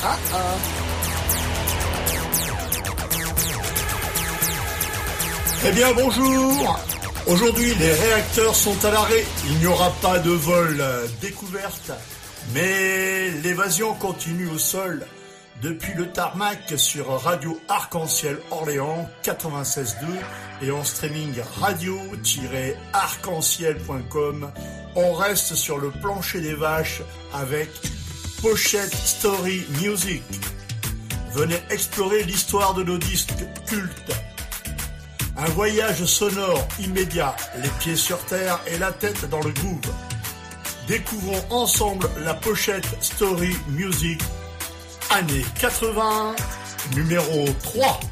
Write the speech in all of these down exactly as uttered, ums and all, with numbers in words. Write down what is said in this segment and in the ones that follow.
Eh bien bonjour. Aujourd'hui les réacteurs sont à l'arrêt. Il n'y aura pas de vol découverte, mais l'évasion continue au sol depuis le tarmac sur Radio Arc-en-Ciel Orléans quatre-vingt-seize deux et en streaming radio tiret arc en ciel point com. On reste sur le plancher des vaches avec Pochette Story Music. Venez explorer l'histoire de nos disques cultes. Un voyage sonore immédiat, les pieds sur terre et la tête dans le groove. Découvrons ensemble la Pochette Story Music, année quatre-vingts, numéro trois.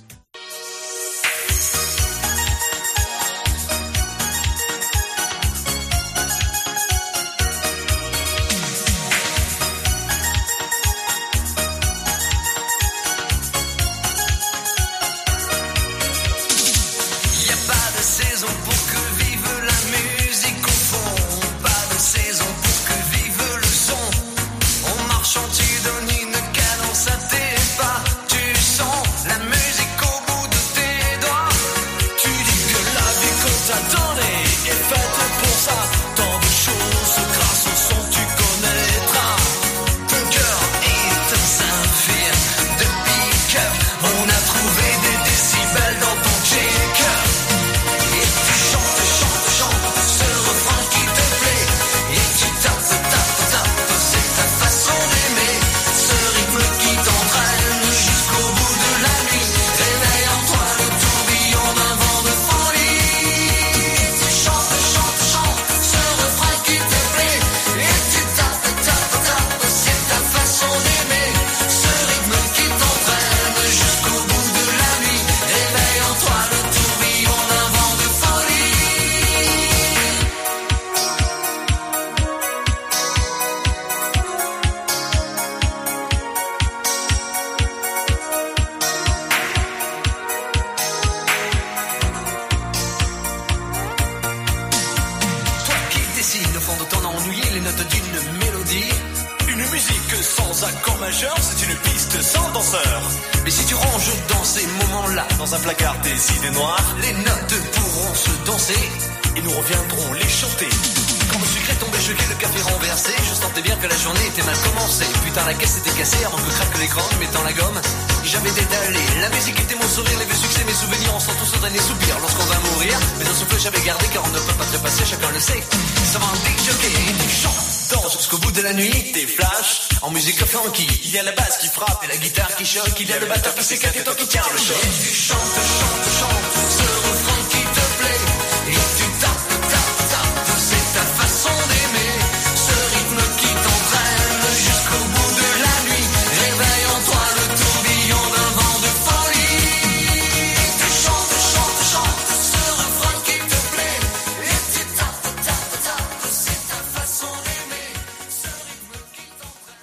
Il y a la basse qui frappe et la guitare qui choque. Il y a le batteur qui s'éclate et toi qui tiens le choc. Tu chantes, chantes, chantes ce refrain qui te plaît. Et tu tapes, tapes, tapes, c'est ta façon d'aimer. Ce rythme qui t'entraîne jusqu'au bout de la nuit. Réveille en toi le tourbillon d'un vent de folie. Tu chantes, chantes, chantes ce refrain qui te plaît. Et tu tapes, tapes, tapes, c'est ta façon d'aimer. Ce rythme qui t'entraîne.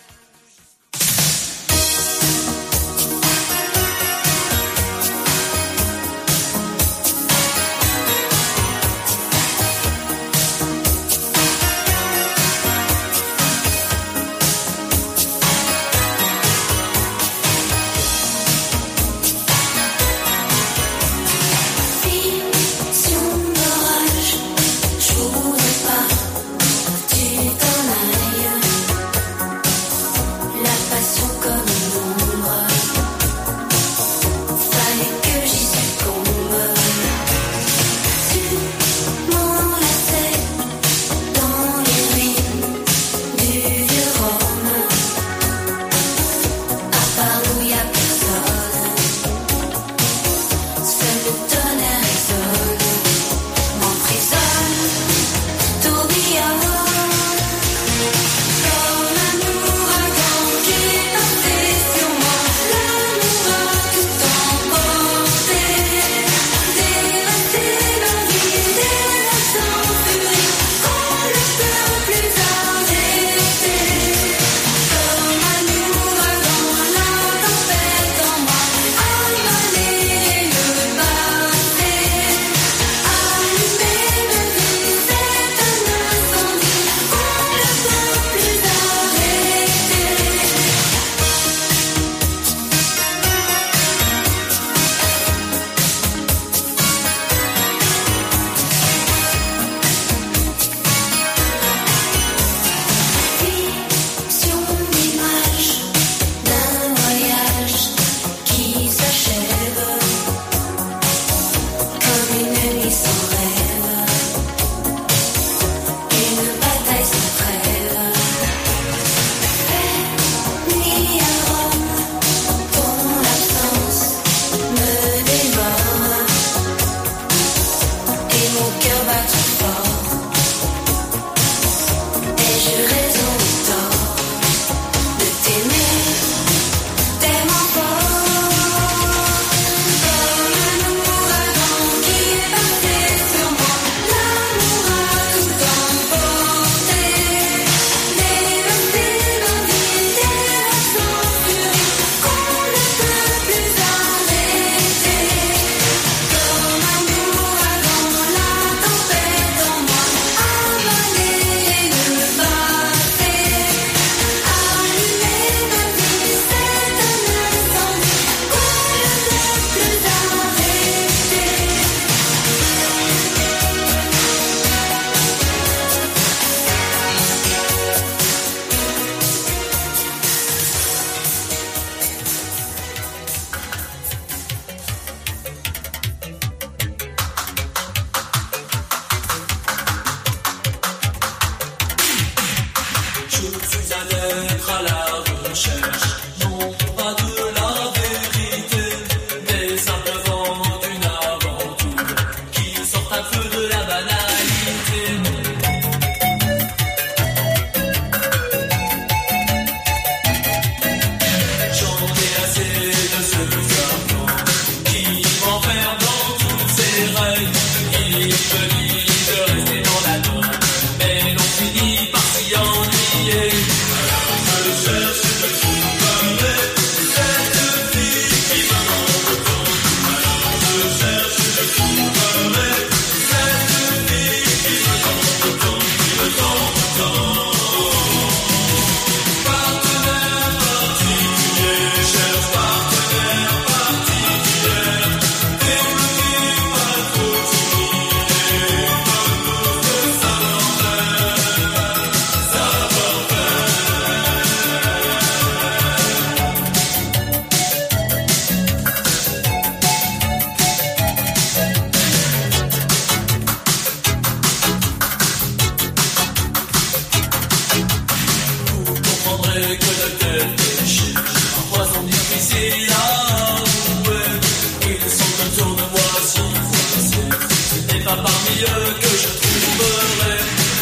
vrai que la tête est chère. Parfois sans dire qu'ici, là, ouais, ils sont autour de moi si fois. Ce n'est pas parmi eux que je trouverai.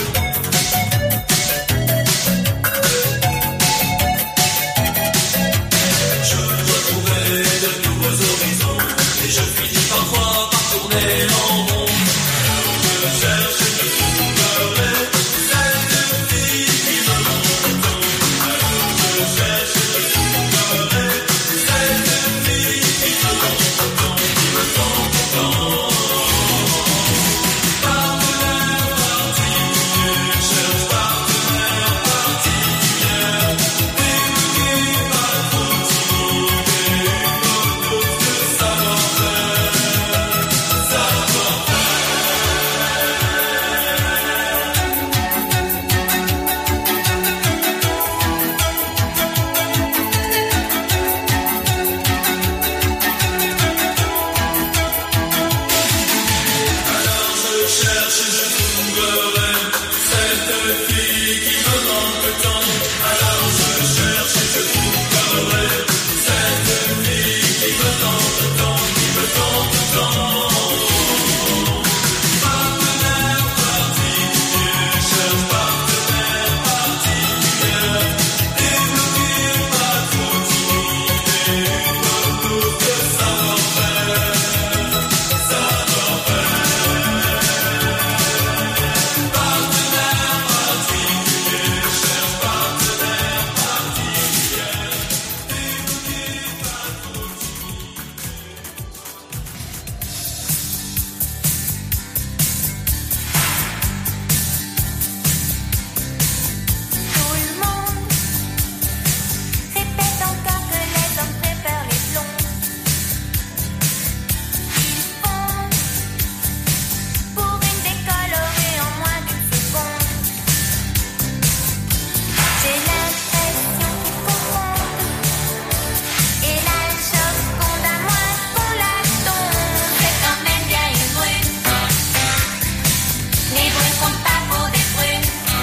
Je dois trouver de nouveaux horizons et je finis parfois par tourner en rond. Je cherche et je trouverai cette fille qui me manque tant. Je cherche et je trouverai cette fille qui me manque tant, qui me manque tant. Partenaire particulier, cherche partenaire particulier. N'oublie pas trop timide, une dose de savoir-faire, savoir-faire. Alors je cherche et je trouverai cette fille qui me manque tant. Alors je cherche et je trouverai cette fille qui me tente tant, qui me tente tant. Partenaire particulier, cherche partenaire particulier. Et n'oublie pas trop timide, une dose de savoir-faire, savoir-faire. Partenaire particulier, cherche partenaire particulier. Et n'oublie pas trop timide. Tout le monde répète encore que les hommes préfèrent les blonds. Ils font pour une décolorée en moins d'une seconde. J'ai l'impression qu'ils confondent. Et là, le choc compte à moins qu'on la tombe. C'est quand même bien une brune. Les brunes comptent pas pour des brunes.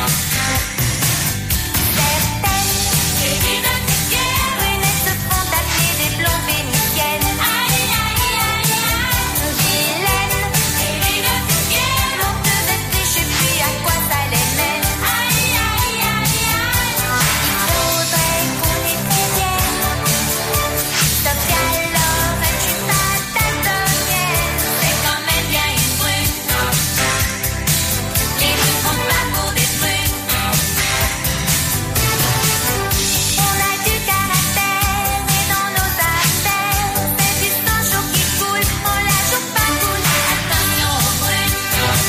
Certaines, et bibliothécaires, brunettes se font appeler des blondes vénitiennes. Aïe, aïe, aïe, aïe. Vilaines, et bibliothécaires, l'ont de vêtus, je sais plus à quoi ça les mène. Aïe, aïe, aïe, aïe. Il faudrait qu'on les prévienne. Sauf qu'alors, je suis pas daltonienne. C'est quand même bien une brune. Les brunes comptent pas pour des brunes. On a du caractère et dans nos artères, c'est du sang chaud qui coule, on la joue pas cool. Attention aux brunes.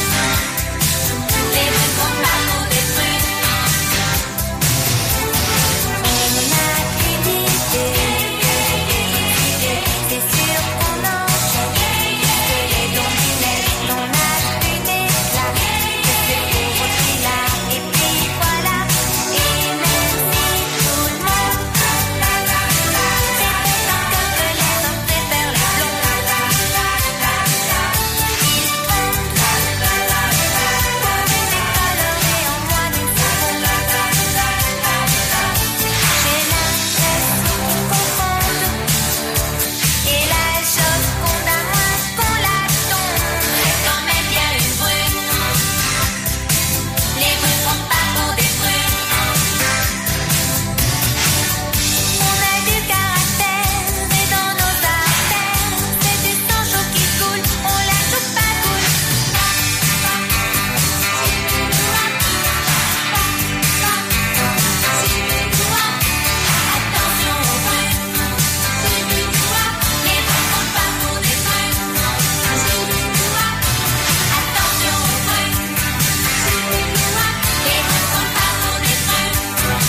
Les brunes comptent pas pour des brunes. On a une idée, c'est sûr qu'on enchaîne. Que les blondinettes, on a une éclat. Que c'est pour aussi là, et puis voilà. Et même si tout le monde répète encore que les hommes préfèrent les blonds. Ils font pour une décolorée en moins d'une seconde. J'ai l'impression qu'ils confondent. Et là, elle choque compte à moins qu'on la tombe. C'est quand même bien une brune. Les brunes comptent pas pour des brunes. On a du caractère et dans nos artères, c'est du sang chaud qui coule, on la joue pas cool. Attention aux brunes. Les brunes comptent pas pour des brunes. Attention aux brunes. Les brunes comptent pas pour des brunes.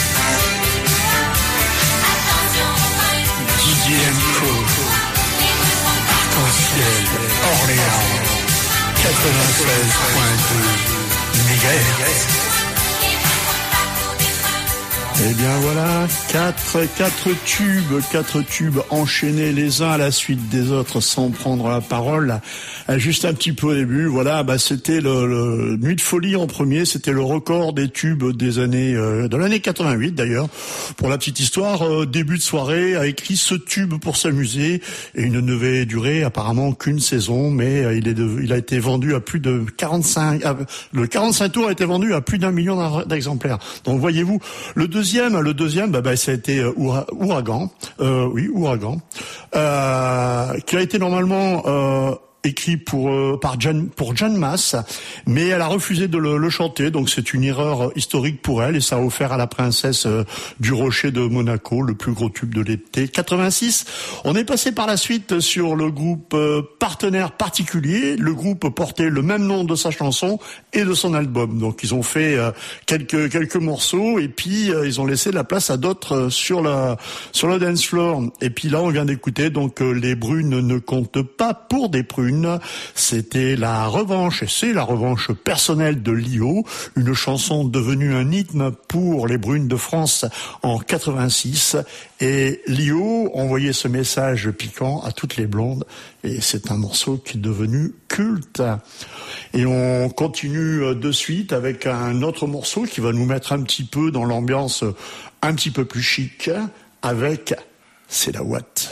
Attention aux brunes. Didier M. Co, Les brunes comptent pas pour Arc-en-Ciel, Orléans, quatre-vingt-seize virgule deux mégahertz. Eh bien voilà, quatre, quatre tubes, quatre tubes enchaînés les uns à la suite des autres sans prendre la parole. Juste un petit peu au début, voilà, bah c'était le, le Nuit de folie en premier, c'était le record des tubes des années euh, de l'année quatre-vingt-huit d'ailleurs. Pour la petite histoire, euh, début de soirée a écrit ce tube pour s'amuser et il ne devait durer apparemment qu'une saison, mais euh, il est de, il a été vendu à plus de quarante-cinq euh, le quarante-cinq tours a été vendu à plus d'un million d'exemplaires. Donc voyez-vous, le deuxième, le deuxième, bah, bah ça a été euh, Ouragan, euh, oui Ouragan, euh, qui a été normalement euh, écrit pour euh, par Jeanne pour Jeanne Masse, mais elle a refusé de le, le chanter, donc c'est une erreur historique pour elle et ça a offert à la princesse euh, du Rocher de Monaco le plus gros tube de l'été quatre-vingt-six. On est passé par la suite sur le groupe euh, Partenaire Particulier. Le groupe portait le même nom de sa chanson et de son album, donc ils ont fait euh, quelques quelques morceaux et puis euh, ils ont laissé la place à d'autres euh, sur la sur le dance floor. Et puis là on vient d'écouter donc euh, Les Brunes ne comptent pas pour des prunes. C'était la revanche, et c'est la revanche personnelle de Lio, une chanson devenue un hymne pour les Brunes de France en quatre-vingt-six. Et Lio envoyait ce message piquant à toutes les blondes, et c'est un morceau qui est devenu culte. Et on continue de suite avec un autre morceau qui va nous mettre un petit peu dans l'ambiance un petit peu plus chic, avec C'est la Watt.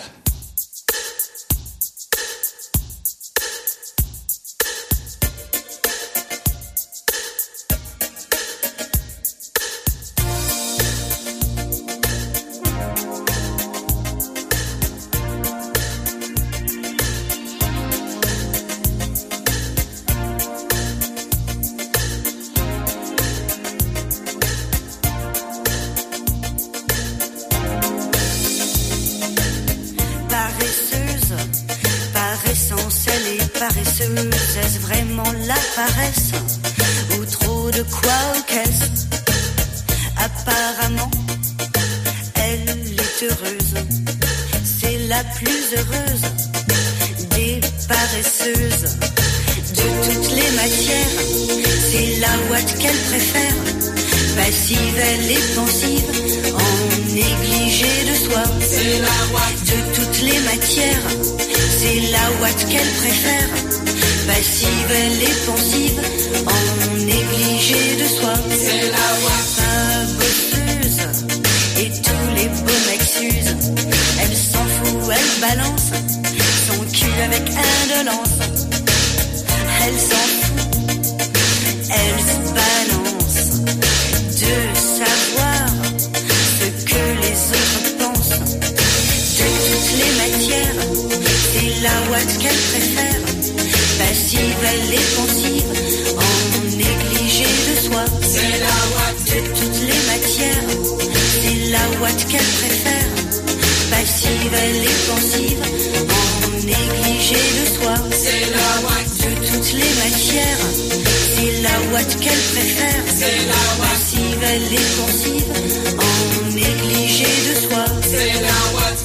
Est-ce vraiment la paresse ou trop de quoi au caisse? Apparemment, elle est heureuse, c'est la plus heureuse des paresseuses. De toutes les matières, c'est la Watt qu'elle préfère. Passive, elle est pensive, en négligé de soi. C'est la Watt. De toutes les matières, c'est la Watt qu'elle préfère. Passive, elle est pensive, en négligé de soi. C'est la Watt. Pas bosseuse, et tous les beaux mecs s'usent. Elle s'en fout, elle balance son cul avec indolence. Elle s'en fout, elle se balance de savoir ce que les autres pensent. De toutes les matières, c'est la Watt qu'elle préfère. Passive, elle est pensive, en négligé de soi. C'est la Watt. De toutes les matières, c'est la Watt qu'elle préfère. Passive, elle est pensive, en négligé de soi. C'est la Watt. De toutes les matières, c'est la Watt qu'elle préfère. C'est la Watt. Passive, elle est pensive, en négligé de soi. C'est la Watt.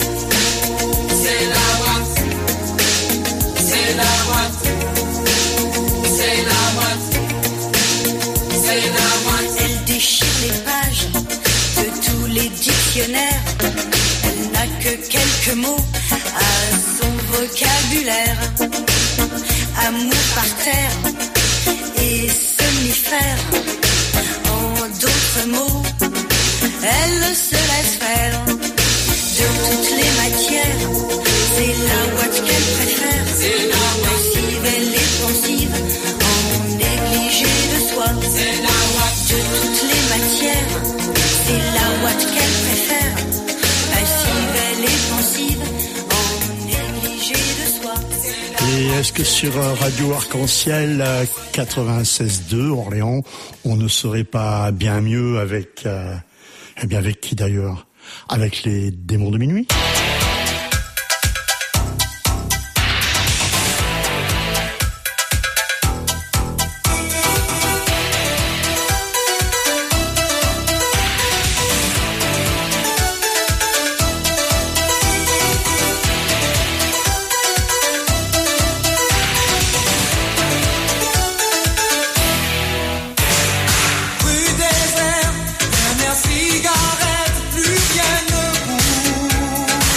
C'est la Watt. C'est la Watt. C'est la Watt. C'est la Watt. Elle déchire les pages de tous les dictionnaires. Elle n'a que quelques mots à son vocabulaire. Amour par terre et somnifère. En d'autres mots, elle se laisse faire. De toutes les matières, c'est la Watt qu'elle préfère. C'est la Watt. Passive, elle est pensive, en négligé de soi. C'est la Watt. De toutes les matières, c'est la Watt qu'elle préfère. Passive, elle est pensive, en négligé de soi. Et est-ce que sur Radio Arc-en-Ciel quatre-vingt-seize deux Orléans, on ne serait pas bien mieux avec, euh, eh bien avec qui d'ailleurs? Avec les Démons de Minuit? Rue désert, dernière cigarette, plus rien ne bouge.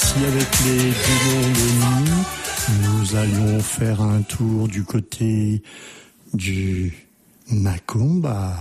parti avec les Démons de nuit. Nous allions faire un tour du côté du Macumba.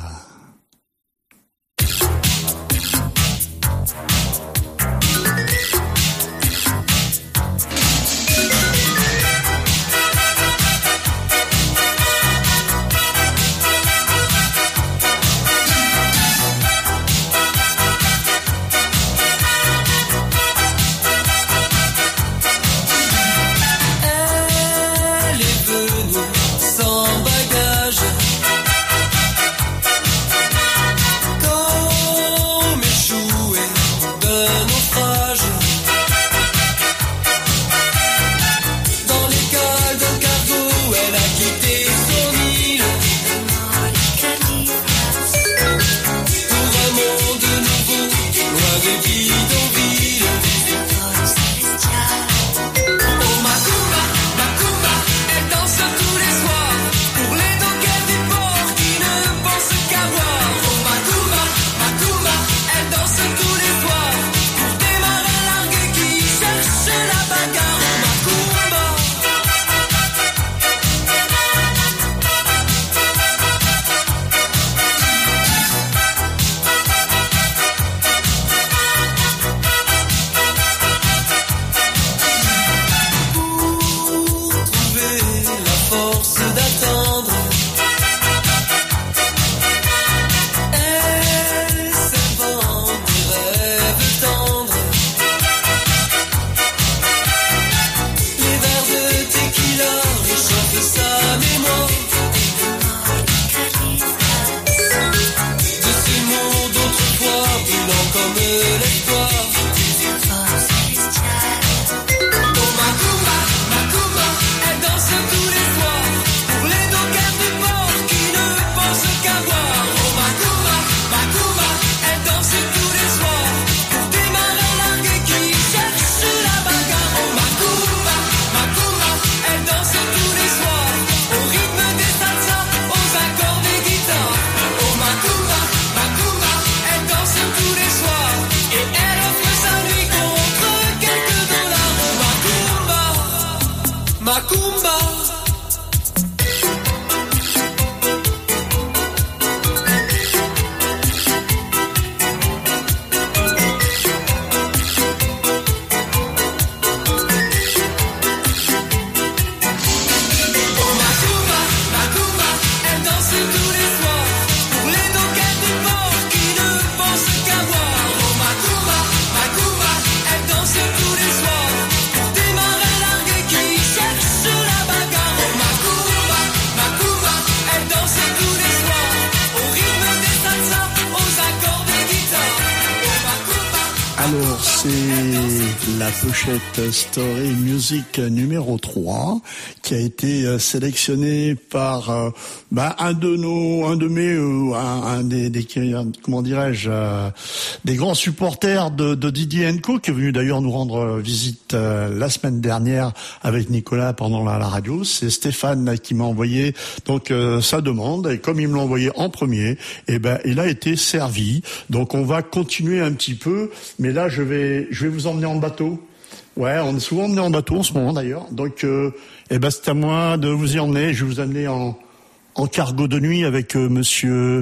Pochette Story Music numéro trois qui a été sélectionné par euh, bah, un de nos un de mes euh, un, un des, des comment dirais-je euh, des grands supporters de, de Didier and Co qui est venu d'ailleurs nous rendre visite euh, la semaine dernière avec Nicolas pendant la, la radio. C'est Stéphane qui m'a envoyé donc euh, sa demande et comme il me l'a envoyé en premier, et ben il a été servi. Donc on va continuer un petit peu, mais là je vais je vais vous emmener en bateau. Ouais, on est souvent emmené en bateau en ce moment d'ailleurs. Donc, euh, eh ben, c'est à moi de vous y emmener. Je vais vous amener en, en cargo de nuit avec euh, monsieur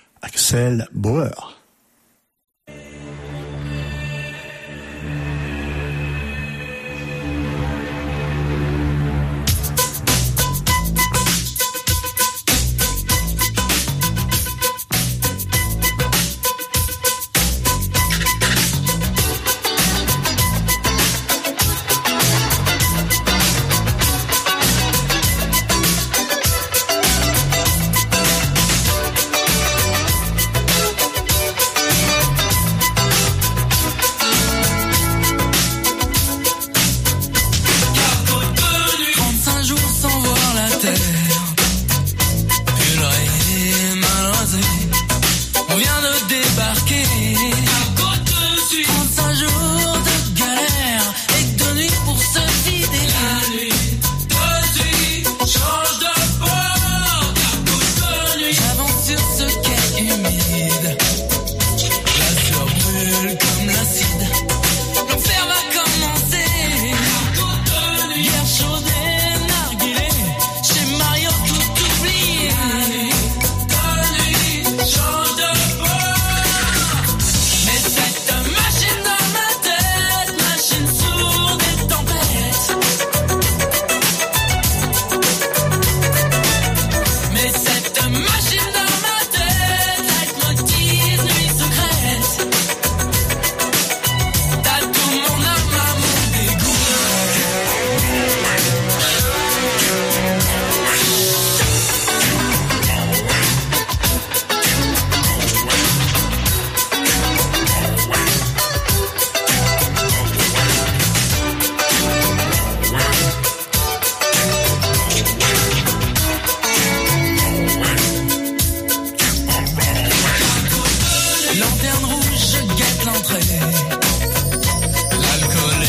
Axel Bauer. Thank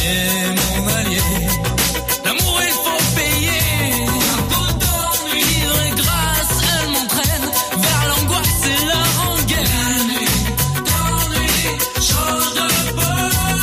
est mon allié. L'amour il faut payer. Un peu d'ennui, de grâce, elle m'entraîne vers l'angoisse et la rengaine. D'ennui, change de bord.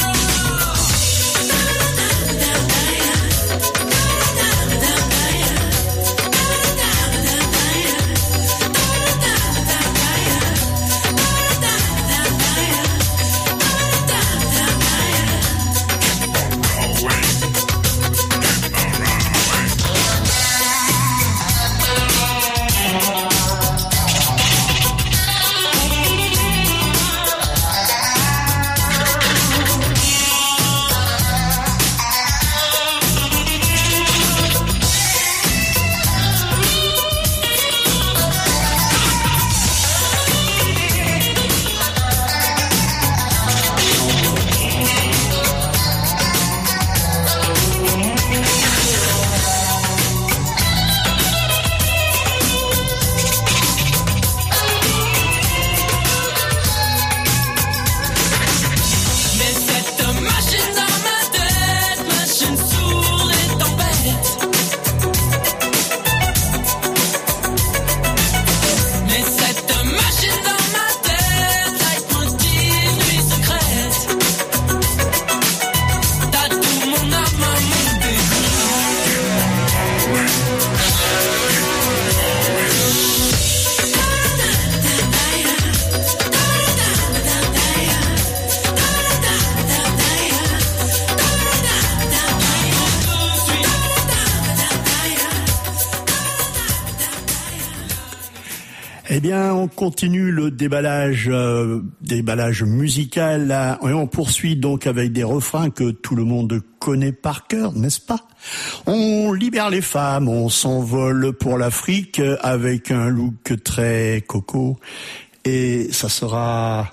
Eh bien, on continue le déballage, euh, déballage musical là, et on poursuit donc avec des refrains que tout le monde connaît par cœur, n'est-ce pas? On libère les femmes, on s'envole pour l'Afrique avec un look très coco et ça sera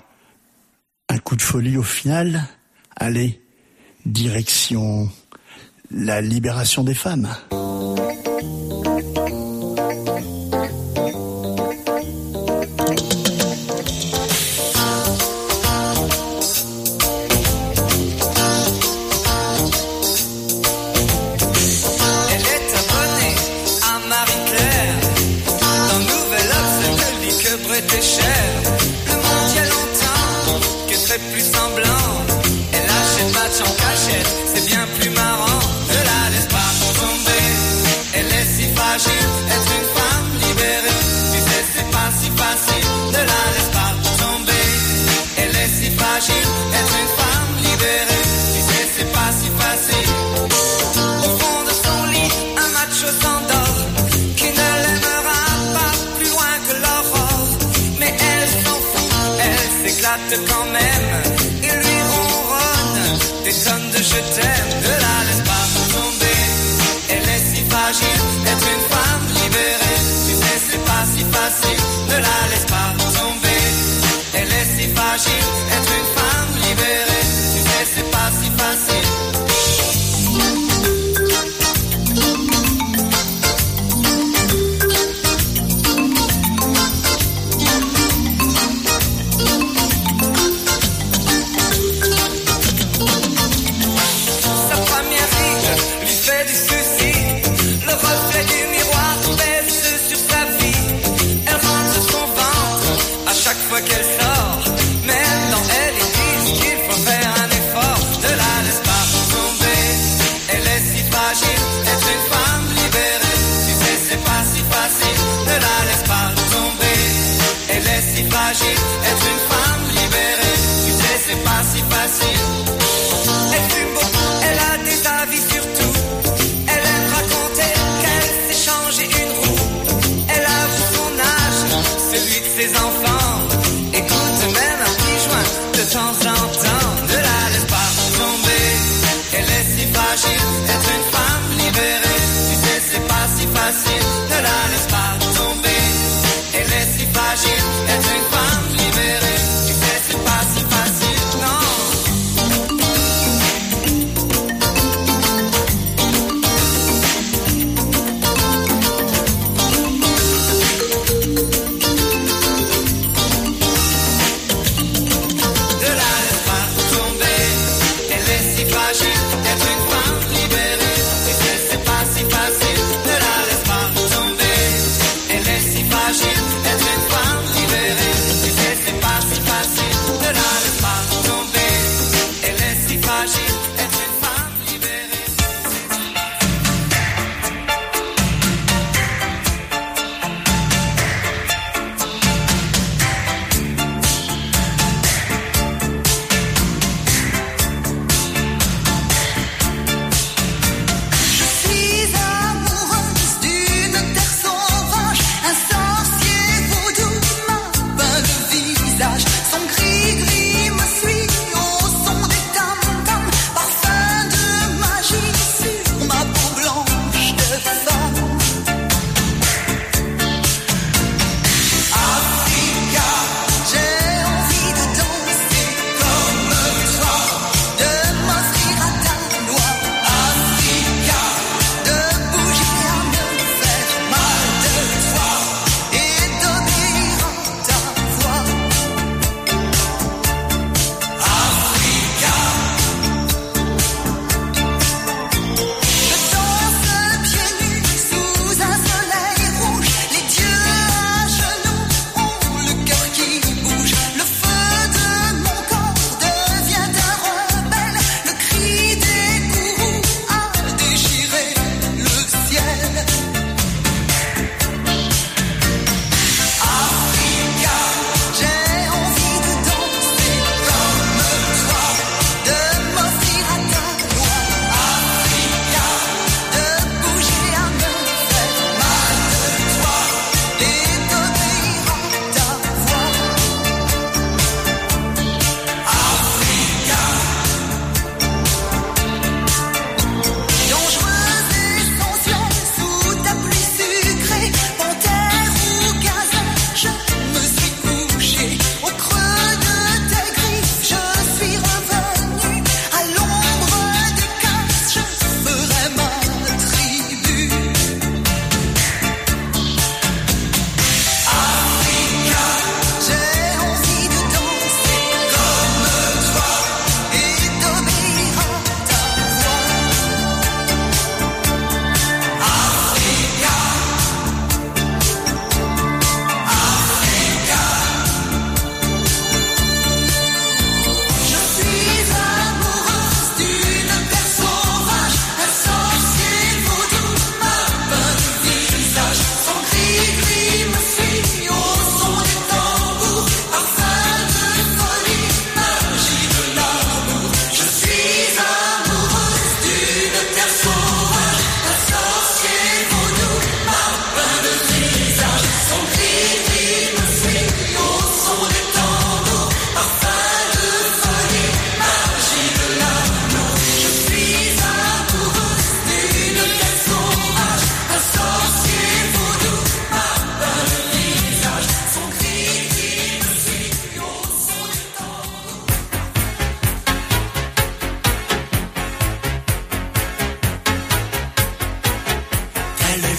un coup de folie au final. Allez, direction la libération des femmes. Plus semblant, elle achète match en cachette, c'est bien plus marrant. Ne la laisse pas tomber, elle est si fragile, être une femme libérée. Tu sais c'est pas si facile, ne la laisse pas tomber. Elle est si fragile, être une femme libérée. Tu sais c'est pas si facile. Au fond de son lit, un macho s'endort, qui ne l'aimera pas plus loin que l'aurore. Mais elle s'en fout, elle s'éclate quand même. Des tonnes de je t'aime, ne la laisse pas tomber. Elle est si fragile, être une femme libérée. Tu sais c'est pas si facile, ne la laisse pas tomber. Elle est si fragile, être une femme libérée. Tu sais c'est pas si facile. Qu'elle sort, même dans elle ils disent qu'il faut faire un effort. Ne la laisse pas tomber, elle est si fragile, être une femme libérée. Tu sais c'est pas si facile, ne la laisse pas tomber. Elle est si fragile, être une femme libérée. Tu sais c'est pas si facile. Elle fume beaucoup, elle a des avis sur tout. Elle aime raconter qu'elle s'est changé une roue. Elle avoue son âge, celui de ses enfants. De temps en temps, ne la laisse pas tomber. Elle est si fragile, être une femme libérée. Tu sais c'est pas si facile, ne la laisse pas tomber. Elle est si fragile, être une femme libérée. Tu sais c'est pas si facile, non.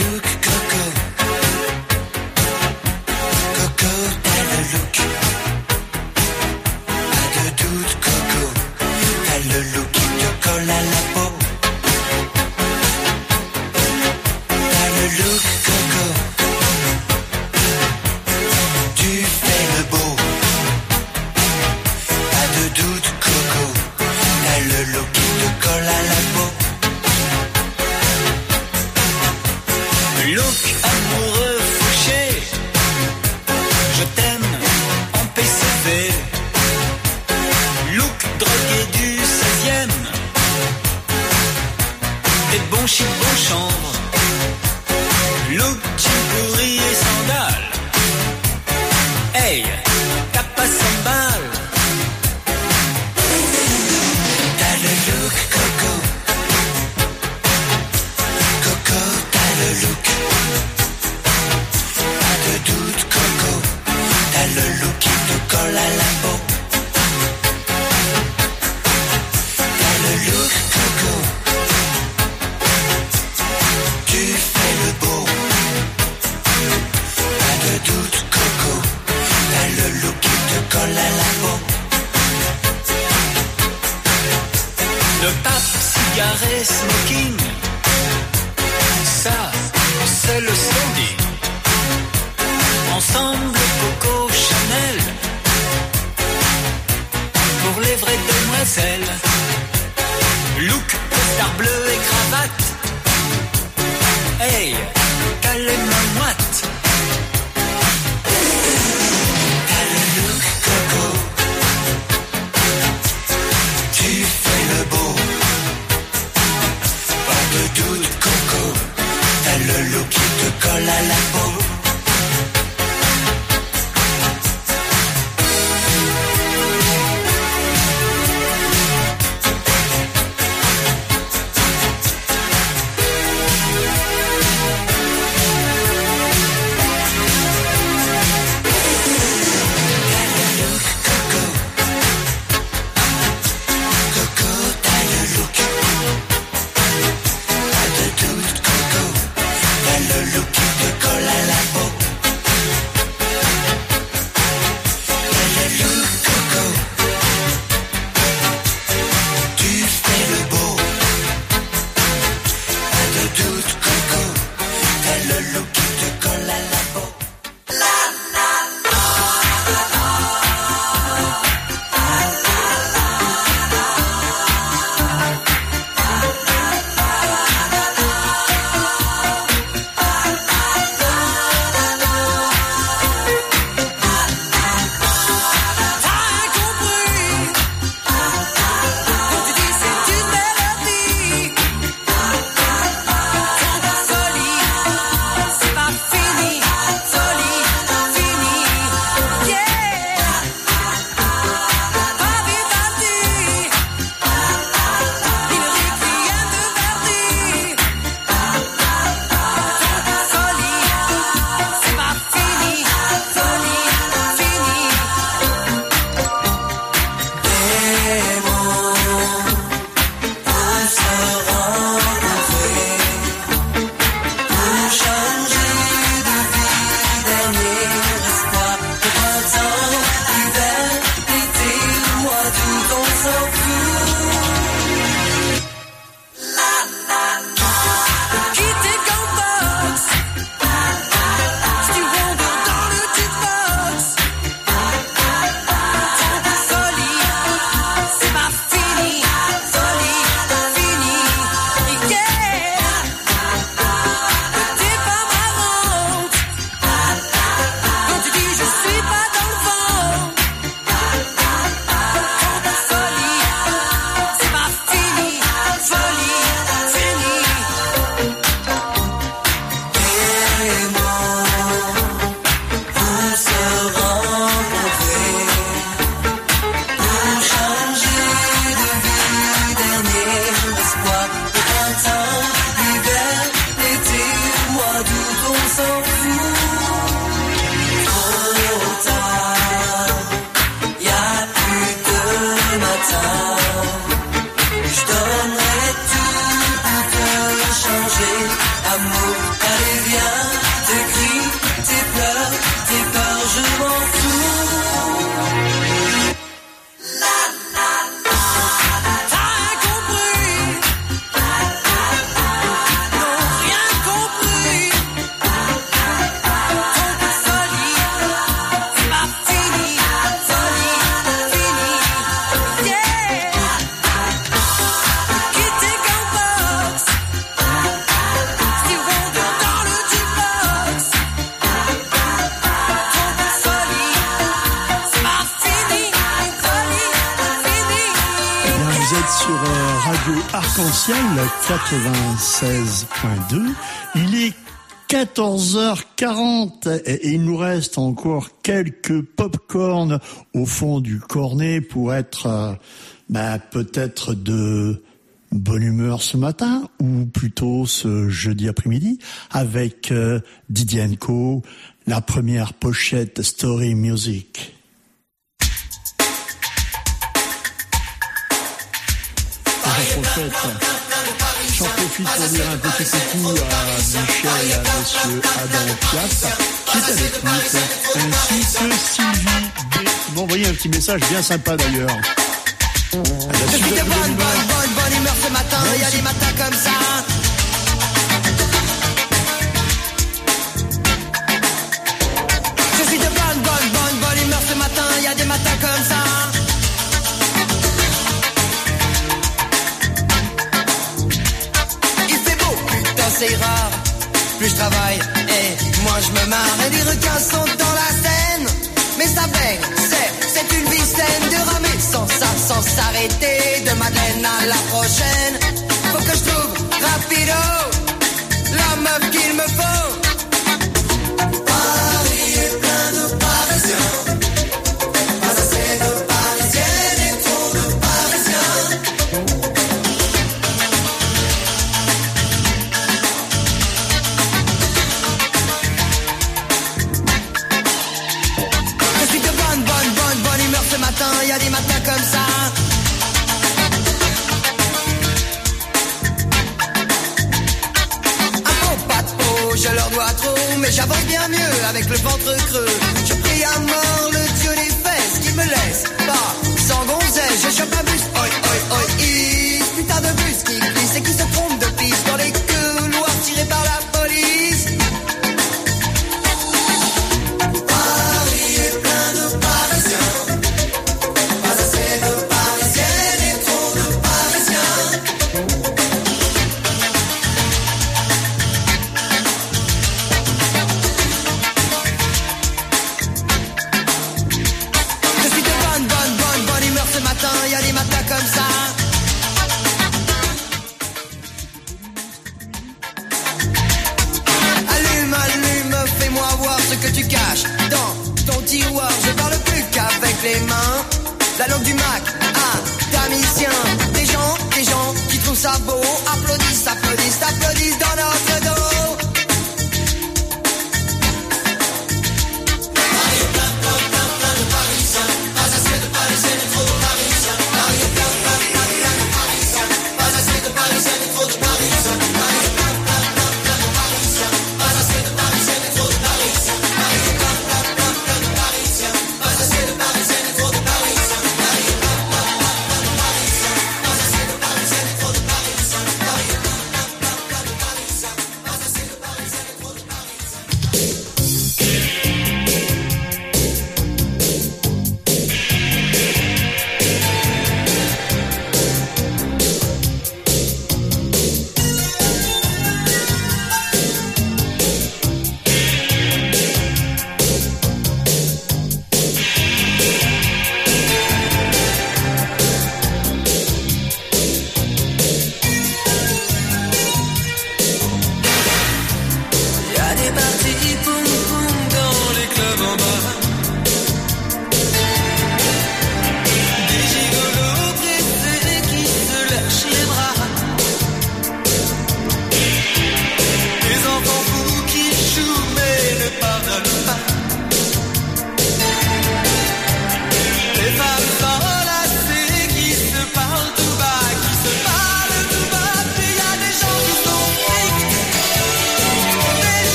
look coco. Coco, t'as le look. Pas de doute, coco. T'as le look qui te colle à la peau. T'as le look coco. Tu fais le beau. Pas de doute, coco. T'as le look qui te colle à la peau. Look amoureux fauché. Je t'aime en P C V. Look drogué du seizième. Des bons chics, bons chambres. Look jean pourri et sandales. Hey, t'as pas cent balles. T'as le look coco. Coco, t'as le look. Pas de doute coco. T'as le look qui te colle à la peau. T'as le look coco. Tu fais le beau. Pas de doute coco. T'as le look qui te colle à la peau. Le pape, cigarette, smoking. Ça, c'est le standing. Ensemble, Coco Chanel. Pour les vraies demoiselles. Look, costard bleu et cravate. Hey, t'as les mains moites. T'as le look coco. Tu fais le beau. Pas de doute coco. T'as le look qui te colle à la peau. La Arc-en-Ciel quatre-vingt-seize point deux. Il est quatorze heures quarante et il nous reste encore quelques pop-corn au fond du cornet pour être euh, bah, peut-être de bonne humeur ce matin ou plutôt ce jeudi après-midi avec euh, Didier and Co, la première pochette Story Music. Pochette. J'en profite pour dire un petit coucou à Michel et à monsieur Adam Piaf qui est avec nous, ainsi que Sylvie B. Ils m'ont envoyé un petit message bien sympa d'ailleurs. Je suis de bonne, bonne, bonne, bonne humeur ce matin, il y a des matins comme ça. Je suis de bonne, bonne, bonne, bonne humeur ce matin, il y a des matins comme ça. C'est rare, plus je travaille et moins je me marre. Et les requins sont dans la Seine, mais ça baigne, c'est, c'est une vie saine de ramer sans ça, sans s'arrêter. De Madeleine à la prochaine, faut que je trouve rapido la meuf qu'il me faut. Paris est plein de Parisiens, pas assez de Parisiennes et trop de Parisiens. Ce matin, il y a des matins comme ça. Un pot, pas de peau, je leur dois trop, mais j'avance bien mieux avec le ventre creux. Je prie à mort le dieu des fesses qui me laisse pas sans gonzesse. Je chope un bus, oi, oi, oi, is. Putain de bus qui glisse et qui se trompe de piste dans les couloirs tirés par la police. Paris est plein de Parisiens. Il y a des matins comme ça. Allume, allume, fais-moi voir ce que tu caches dans ton tiroir. Je parle plus qu'avec les mains. La langue du Mac, ah, tamicien. Des gens, des gens qui trouvent ça beau. Applaudissent, applaudissent, applaudissent dans notre dos.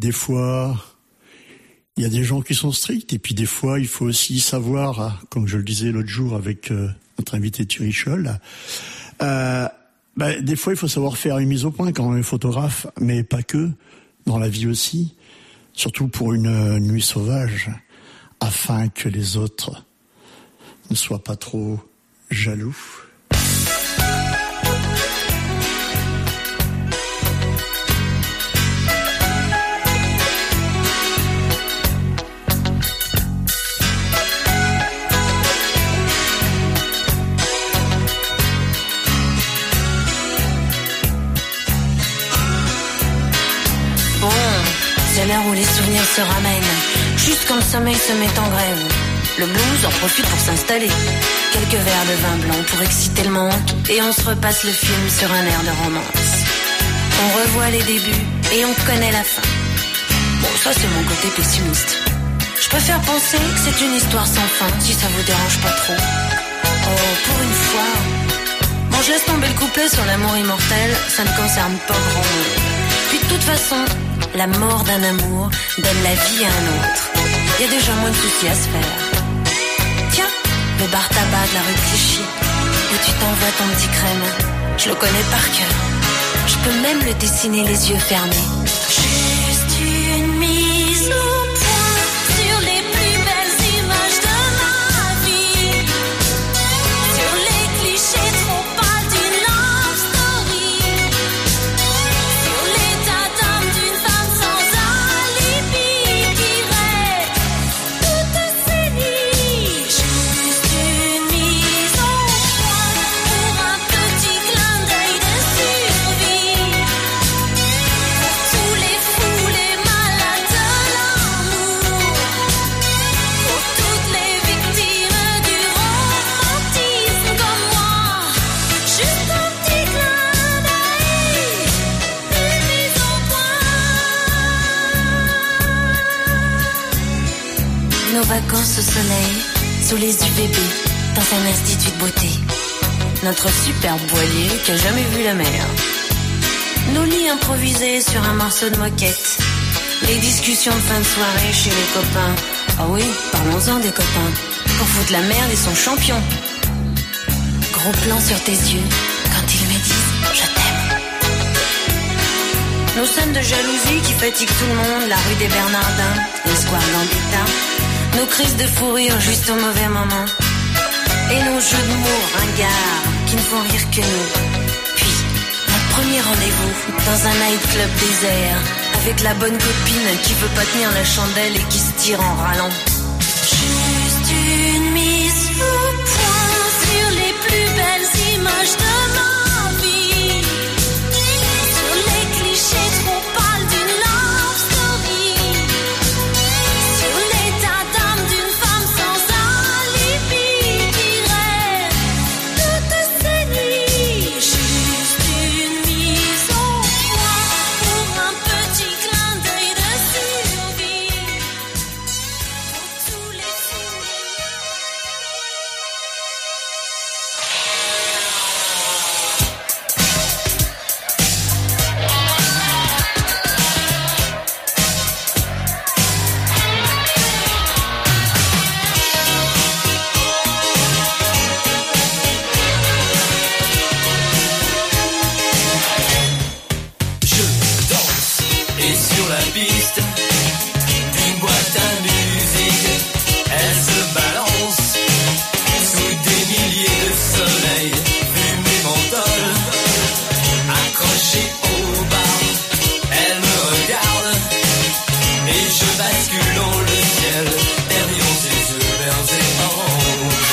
des fois, il y a des gens qui sont stricts, et puis des fois, il faut aussi savoir, comme je le disais l'autre jour avec euh, notre invité Thierry Scholl, euh, bah, des fois, il faut savoir faire une mise au point quand on est photographe, mais pas que, dans la vie aussi, surtout pour une euh, nuit sauvage, afin que les autres ne soient pas trop jaloux. C'est l'heure où les souvenirs se ramènent, juste quand le sommeil se met en grève. Le blues en profite pour s'installer. Quelques verres de vin blanc pour exciter le manque, et on se repasse le film sur un air de romance. On revoit les débuts et on connaît la fin. Bon, ça c'est mon côté pessimiste. Je préfère penser que c'est une histoire sans fin, si ça vous dérange pas trop. Oh, pour une fois. Bon, je laisse tomber le couplet sur l'amour immortel, ça ne concerne pas grand monde. Puis de toute façon, la mort d'un amour donne la vie à un autre. Il y a déjà moins de soucis à se faire. Tiens, le bar tabac de la rue de Clichy, où tu t'envoies ton petit crème. Je le connais par cœur. Je peux même le dessiner les yeux fermés. Juste une mise au point sur les plus belles images de ma vie. Sur les clichés trop pâles d'une love story. Sur l'état d'âme d'une femme sans alibi qui rêve toutes ces nuits. Juste une mise au point pour un petit clin d'œil de survie. Pour tous les fous, les malades de l'amour. Pour toutes les victimes du romantisme comme moi. Juste un petit clin d'œil, une mise au point. Nos vacances au soleil, sous les U V B, dans un institut de beauté. Notre superbe voilier qui a jamais vu la mer. Nos lits improvisés sur un morceau de moquette. Les discussions de fin de soirée chez les copains. Ah oui, parlons-en des copains. Pour foutre la merde, ils sont champions. Gros plan sur tes yeux quand ils me disent je t'aime. Nos scènes de jalousie qui fatiguent tout le monde. La rue des Bernardins, les squares Gambetta. Nos crises de fou rire juste au mauvais moment. Et nos jeux de mots ringards qui ne font rire que nous. Puis, notre premier rendez-vous dans un nightclub désert. Avec la bonne copine qui veut pas tenir la chandelle et qui se tire en râlant. Juste une mise au point sur les plus belles images de ma vie. Sur les clichés trop pâles d'une love story. Sur l'état d'âme d'une femme sans alibi qui rêve toutes ces nuits. Juste une mise au point pour un petit clin d'œil de survie. Pour tous les fous. Je danse et sur la piste d'une boîte à musique, elle se balance sous des milliers de soleils, fumée menthol, accrochée au bar. Elle me regarde et je bascule dans le ciel, perdu dans ses yeux versés en rouge.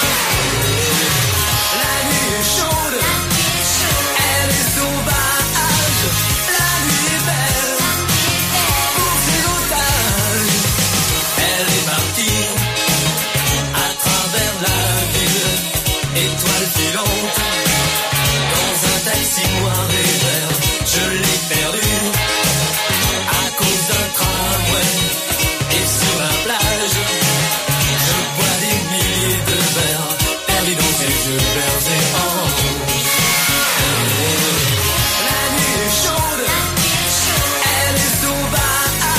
La nuit est chaude, elle est sauvage. La nuit est belle pour ses otages. Elle est partie à travers la ville, étoile filante, dans un taxi noir et vert. Je l'ai perdue à cause d'un tramway. Et sur la plage, je bois des milliers de verres, perdu dans ses yeux versés en rouge. La nuit est chaude, elle est sauvage.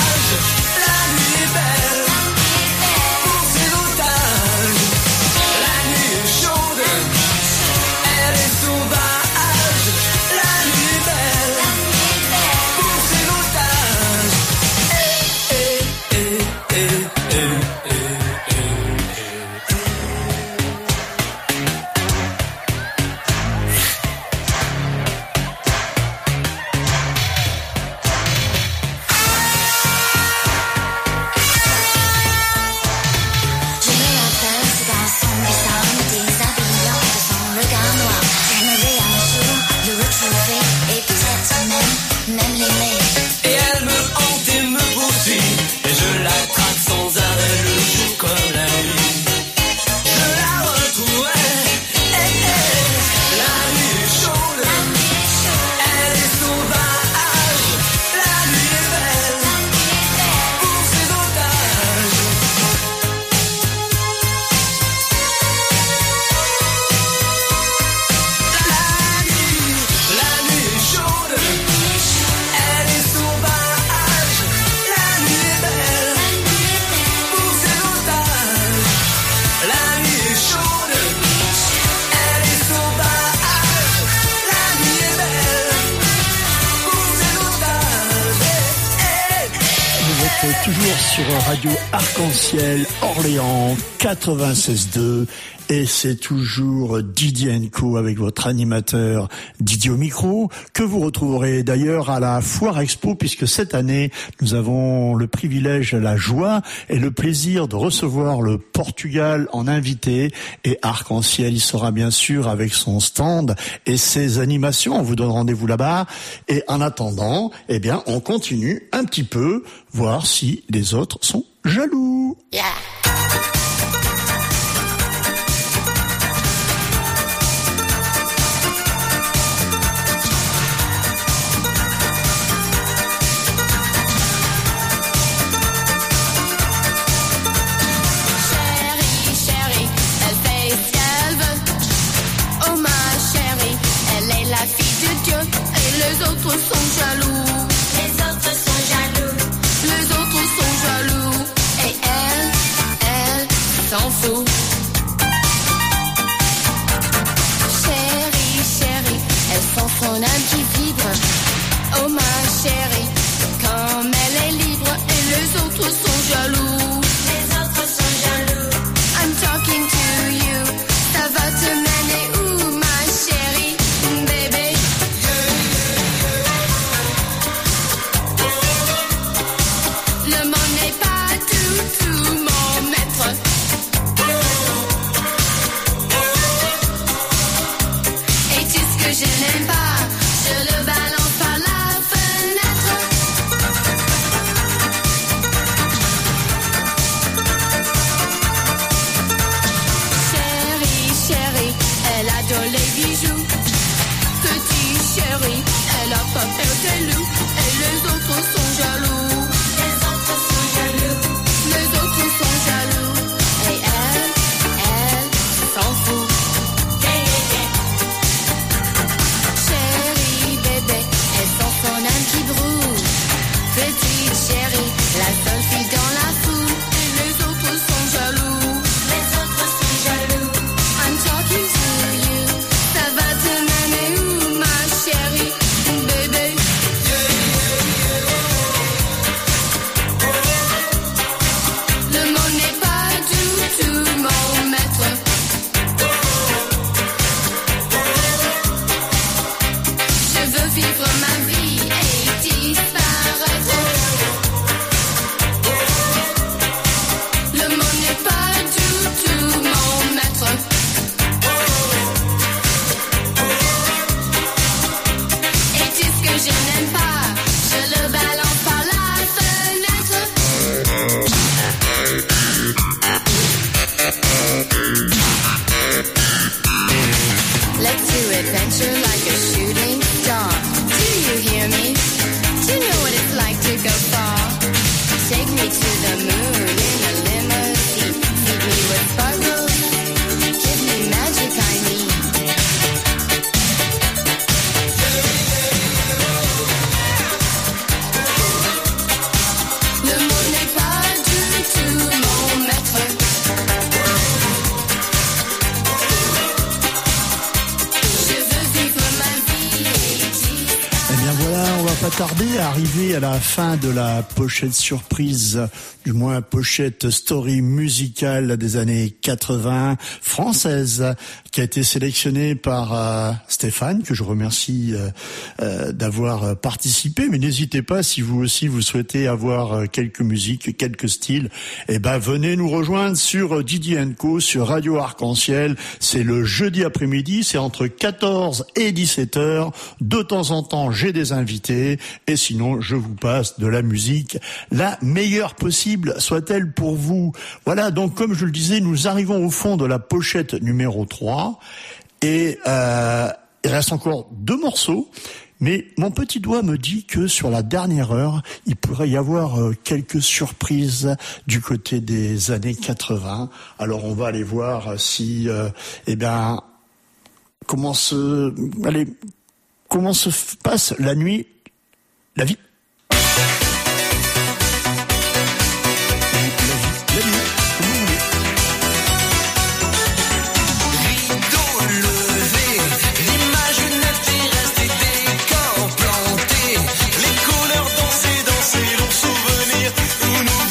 toujours sur Radio Arc-en-Ciel Orléans quatre-vingt-seize deux et c'est toujours Didier and Co avec votre animateur Didier au micro que vous retrouverez d'ailleurs à la Foire Expo puisque cette année nous avons le privilège, la joie et le plaisir de recevoir le Portugal en invité et Arc-en-Ciel y sera bien sûr avec son stand et ses animations. On vous donne rendez-vous là-bas et en attendant, eh bien on continue un petit peu voir si les autres sont jaloux. Yeah. Les autres sont jaloux. Les autres sont jaloux. Les autres sont jaloux. Et elle, elle s'en fout. Chérie, chérie, elle sent son âme qui vibre. Oh ma chérie, comme elle est libre. Et les autres sont jaloux. Les autres sont jaloux. I'm talking to you. Ça va te mener où ma chérie, bébé? Le monde n'est pas tout, tout mon maître. Et tout ce que je n'aime pas, je le balance par la fenêtre. Chérie, chérie, elle adore les bijoux. Petit chéri, elle a pas peur des loups. Et les autres sont jaloux. Les autres sont jaloux. Les autres sont jaloux. Et elle, elle s'en fout. Yeah, yeah, yeah. Chérie, bébé, elle sent son âme qui brûle. Petite chérie, la seule fille dans la foule. Et les autres sont jaloux. Les autres sont jaloux. I'm talking to you. Ça va te mener où, ma chérie, bébé? Le monde n'est pas du tout mon maître. Je veux vivre ma vie et disparaître. Le monde n'est pas du tout mon maître. Et tout ce que je n'aime pas, je le balance par la fenêtre. Let's do adventure like a shooting star. Do you hear me? Do you know what it's like to go far? Take me to the moon in a limousine. Feed me with sparkles. Give me magic I need. Le monde n'est pas du tout mon maître. Je veux vivre ma vie et disparaître. Eh bien voilà, on va pas tarder à arriver à la fin de la pochette surprise, du moins pochette story musicale des années quatre-vingts française, qui a été sélectionnée par euh, Stéphane, que je remercie euh, euh, d'avoir participé. Mais n'hésitez pas, si vous aussi vous souhaitez avoir euh, quelques musiques, quelques styles, eh ben venez nous rejoindre sur Didier and Co, sur Radio Arc-en-Ciel. C'est le jeudi après-midi, c'est entre quatorze et dix-sept heures. De temps en temps, j'ai des invités, et sinon, je vous passe de la musique la meilleure possible soit-elle pour vous. Voilà, donc comme je le disais, nous arrivons au fond de la pochette numéro trois, et euh, il reste encore deux morceaux, mais mon petit doigt me dit que sur la dernière heure, il pourrait y avoir euh, quelques surprises du côté des années quatre-vingts. Alors on va aller voir si, euh, eh bien, comment se, allez, comment se passe la nuit, la vie. Les couleurs danser, danser, leurs souvenirs, où nous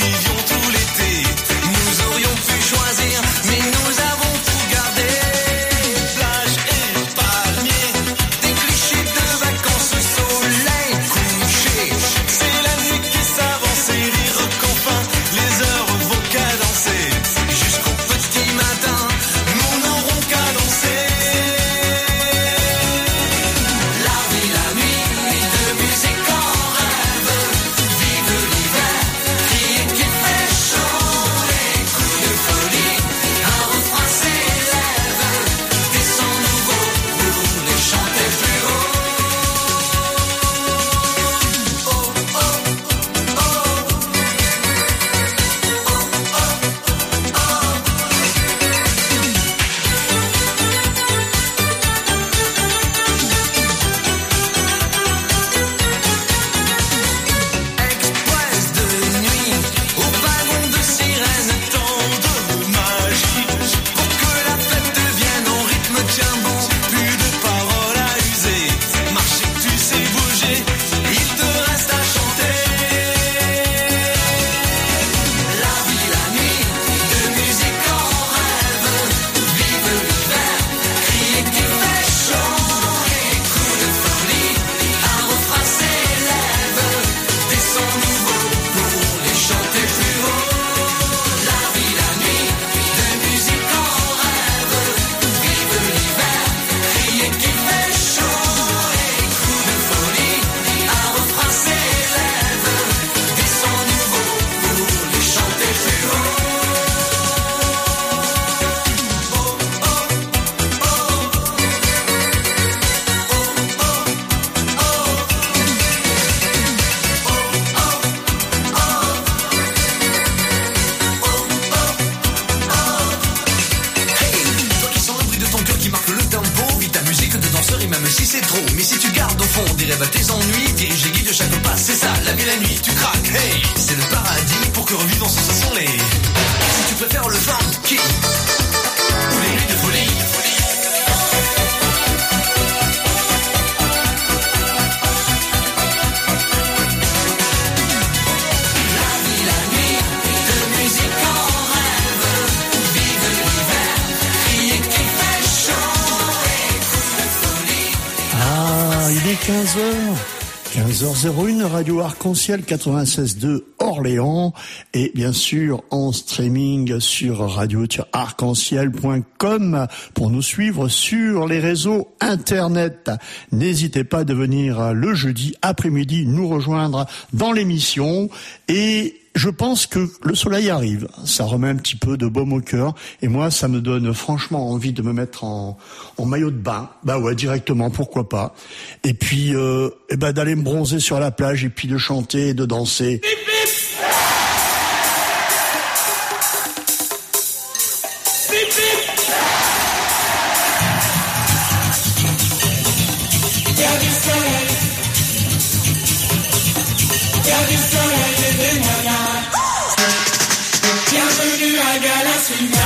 c'est trop. Mais si tu gardes au fond des rêves à tes ennuis, dirige les guides de chaque pas, c'est ça, la vie la nuit, tu craques, hey, c'est le paradis pour que revivent en sensation les. Si tu préfères le funky ou les nuits de folie, de folie. Il est quinze heures. quinze heures zéro un, Radio Arc-en-Ciel quatre-vingt-seize deux Orléans et bien sûr en streaming sur radio arc en ciel point com pour nous suivre sur les réseaux internet. N'hésitez pas de venir le jeudi après-midi nous rejoindre dans l'émission et je pense que le soleil arrive, ça remet un petit peu de baume au cœur et moi ça me donne franchement envie de me mettre en, en maillot de bain, bah ouais directement pourquoi pas, et puis euh, et ben d'aller me bronzer sur la plage et puis de chanter et de danser. Bip, bip. Bip, bip. Il y a du soleil, il y a du soleil et des moyens. Bienvenue à Galasuna.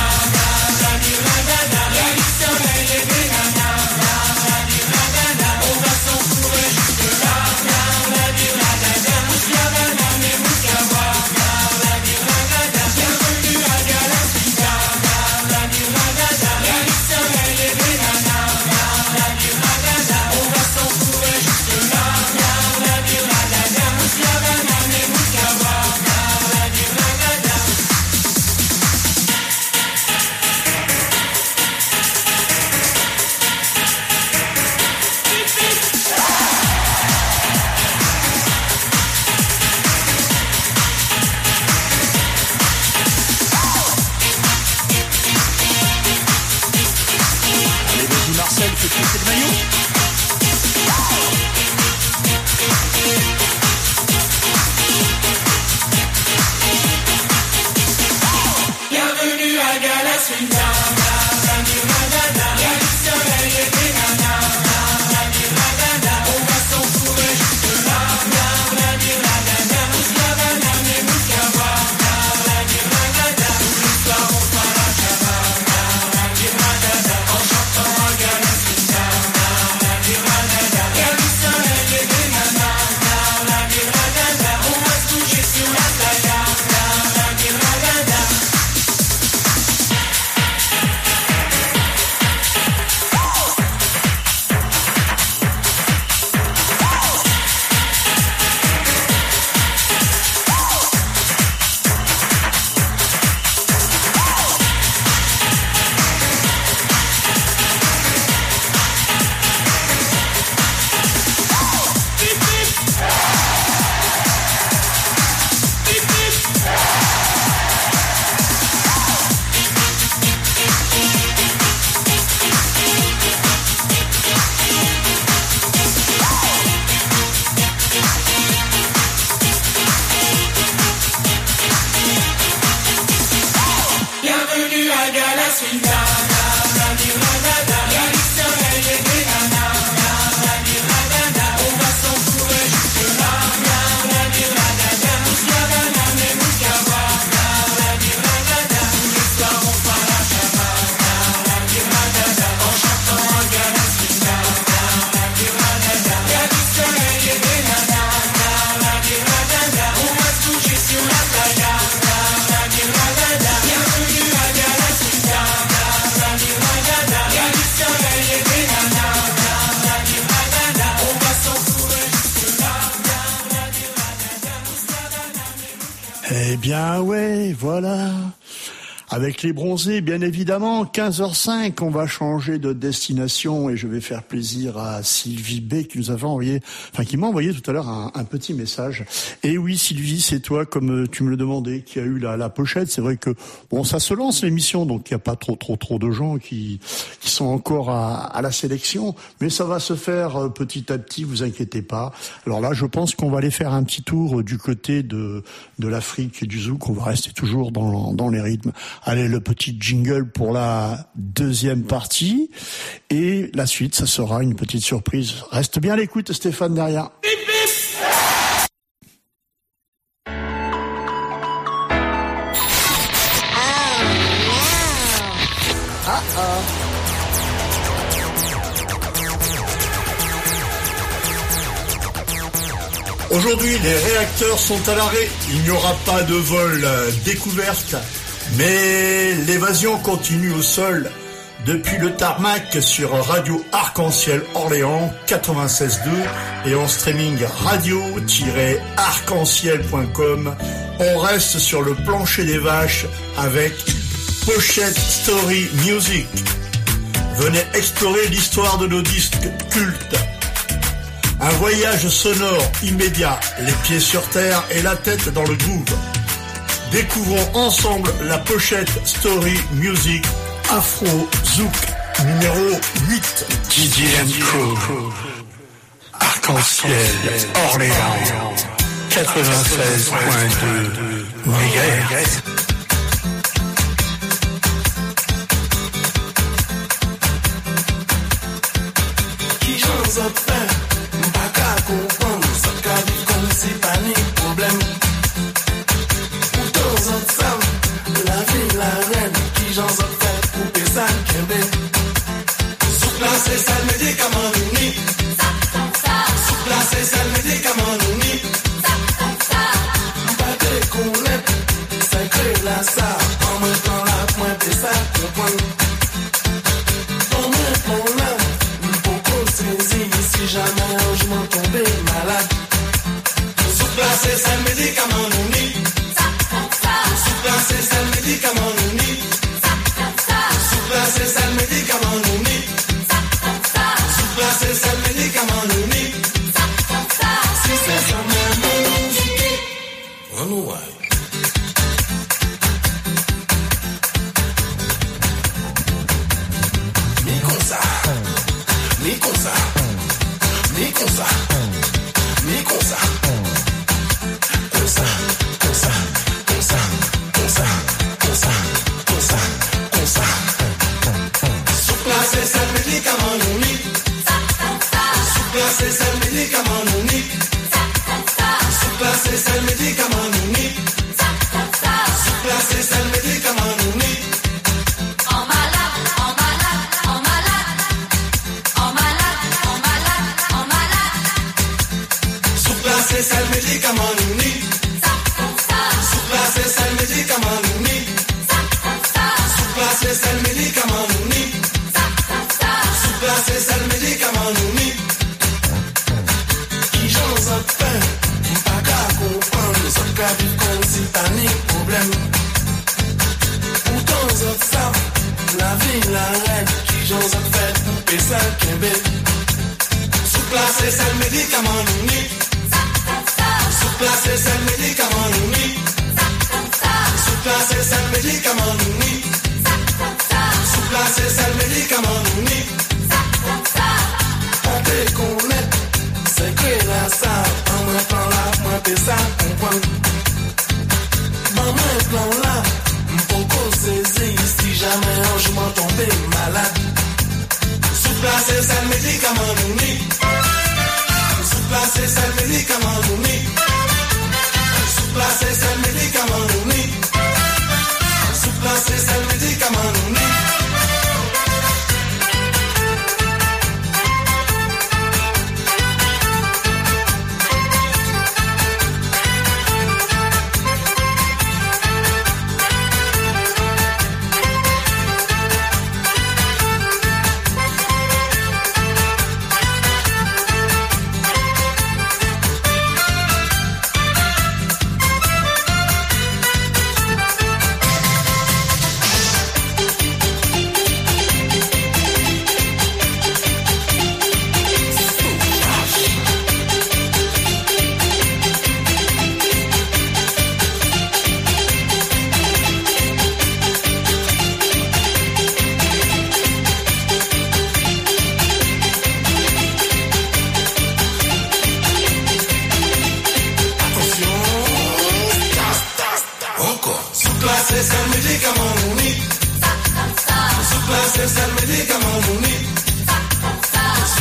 Eh bien ouais, voilà. Avec les bronzés, bien évidemment, quinze heures cinq, on va changer de destination et je vais faire plaisir à Sylvie B qui nous avait envoyé, enfin qui m'a envoyé tout à l'heure un, un petit message. Et oui, Sylvie, c'est toi, comme tu me le demandais, qui a eu la, la pochette. C'est vrai que bon, ça se lance l'émission, donc il n'y a pas trop, trop, trop de gens qui qui sont encore à, à la sélection, mais ça va se faire petit à petit. Vous inquiétez pas. Alors là, je pense qu'on va aller faire un petit tour du côté de de l'Afrique et du zouk. On va rester toujours dans dans les rythmes. Allez, le petit jingle pour la deuxième partie. Et la suite, ça sera une petite surprise. Reste bien à l'écoute, Stéphane, derrière. Bip, bip. Aujourd'hui, les réacteurs sont à l'arrêt. Il n'y aura pas de vol euh, découverte, mais l'évasion continue au sol depuis le tarmac sur Radio Arc-en-Ciel Orléans quatre-vingt-seize deux et en streaming radio tiret arc en ciel point com. On reste sur le plancher des vaches avec Pochette Story Music. Venez explorer l'histoire de nos disques cultes. Un voyage sonore immédiat, les pieds sur terre et la tête dans le groove. Découvrons ensemble la Pochette Story Music Afro Zouk numéro huit. D J and Crew, Arc-en-Ciel, Orléans, quatre-vingt-seize point deux mégahertz. Qui j'en ai fait? Comprendre, ça qu'arrive comme si pas ni problème. Pour temps en temps, la vie, la reine, qui j'en ai fait couper ça, qu'elle sous place, ça le médicament uni. Sous place, ça le médicament uni. Pas de connaître, ça crée la ça. En même temps, la pointe et ça, comprendre. En même temps, là, beaucoup saisir si jamais je m'en tombé malade. Sous place, ça le médicament uni. Sous place, ça le médicament uni. Sous place, ça le médicament uni. Sous place, ça le médicament uni. Si c'est ça même, on nous voit. Mi comme ça, mi comme ça. Mi comme ça, mi comme ça, comme ça, comme ça, comme ça, comme ça, comme ça, comme ça, comme ça. Sous place, c'est le médicament uni. Sous place, c'est le médicament uni. Sous place, c'est le médicament uni. Sous place, c'est le médicament uni. En malade, en malade, en malade, en malade, en malade, en malade. Sous place, c'est le médicament uni. Sous place, c'est le médicament uni. Sous place, c'est le médicament uni. Sous place, c'est le médicament uni. Qui j'en ai fait, pas qu'à comprendre, ça qu'arrive comme si t'as ni problème. Pourtant, ça savent, la vie, la reine, qui j'en ai fait, couper ça, Québec. Sous place, c'est le médicament uni. Sous place, c'est le médicament uni. Sous place, c'est le médicament uni. Sous place, c'est le médicament uni. On te connaît, c'est que la salle, en me plan là, moi t'es ça, comprendre. Maman est plan là, m'poko saisir, si jamais un jour m'en tomber malade. Sous place, c'est le médicament uni. Sous place, c'est le médicament uni. Sous place, c'est le médicament uni. Sous place, c'est le médicament uni.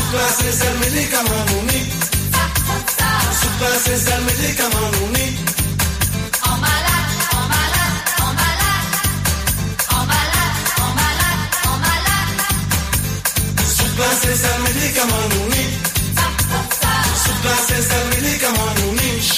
Sous-classé, c'est le médicament unique. Sous-classé, c'est le médicament unique. En malade, en malade, en malade. En malade, en malade, en malade. Sous-classé, c'est le médicament unique. Sous-classé, c'est le médicament unique.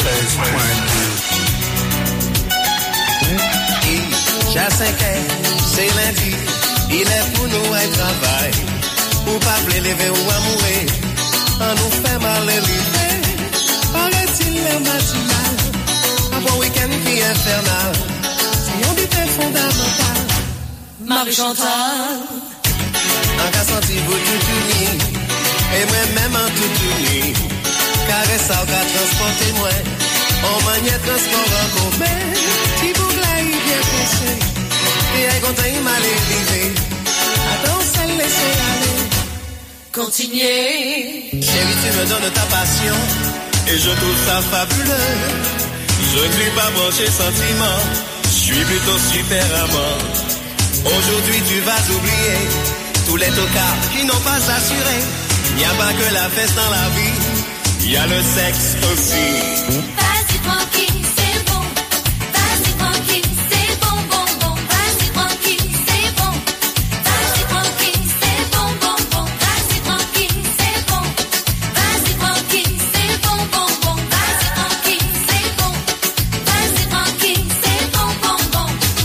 quatre-vingt-treize point deux. J'ai cinq heures, c'est lundi, il est pour nous un travail. Ou pas lever ou à mourir, on nous fait mal l'élever. Paraît-il le matinal, un bon week-end qui est infernal. Si on dit t'es fondamental, Marie-Chantal, un cas senti vous tout uni, et moi-même en tout uni. Carré ça, on va transporter moi, on maniait transport en commun. Si vous l'avez bien pensé, et elle content il m'a l'élevé. Attends, ça laissez aller. continuez. Chérie, tu me donnes ta passion, et je trouve ça fabuleux. Je ne suis pas branché sentiment, je suis plutôt super amant. Aujourd'hui tu vas oublier tous les tocards qui n'ont pas assuré. Il n'y a pas que la fête dans la vie, il y a le sexe aussi. Vas-y tranquille, c'est bon. Vas-y tranquille, c'est bon, bon, bon. Vas-y tranquille, c'est bon. Vas-y tranquille, c'est bon, bon, bon. Vas-y tranquille, c'est bon. Vas-y tranquille, c'est bon, bon, bon. Vas-y tranquille, c'est bon. Vas-y tranquille, c'est bon, bon, bon.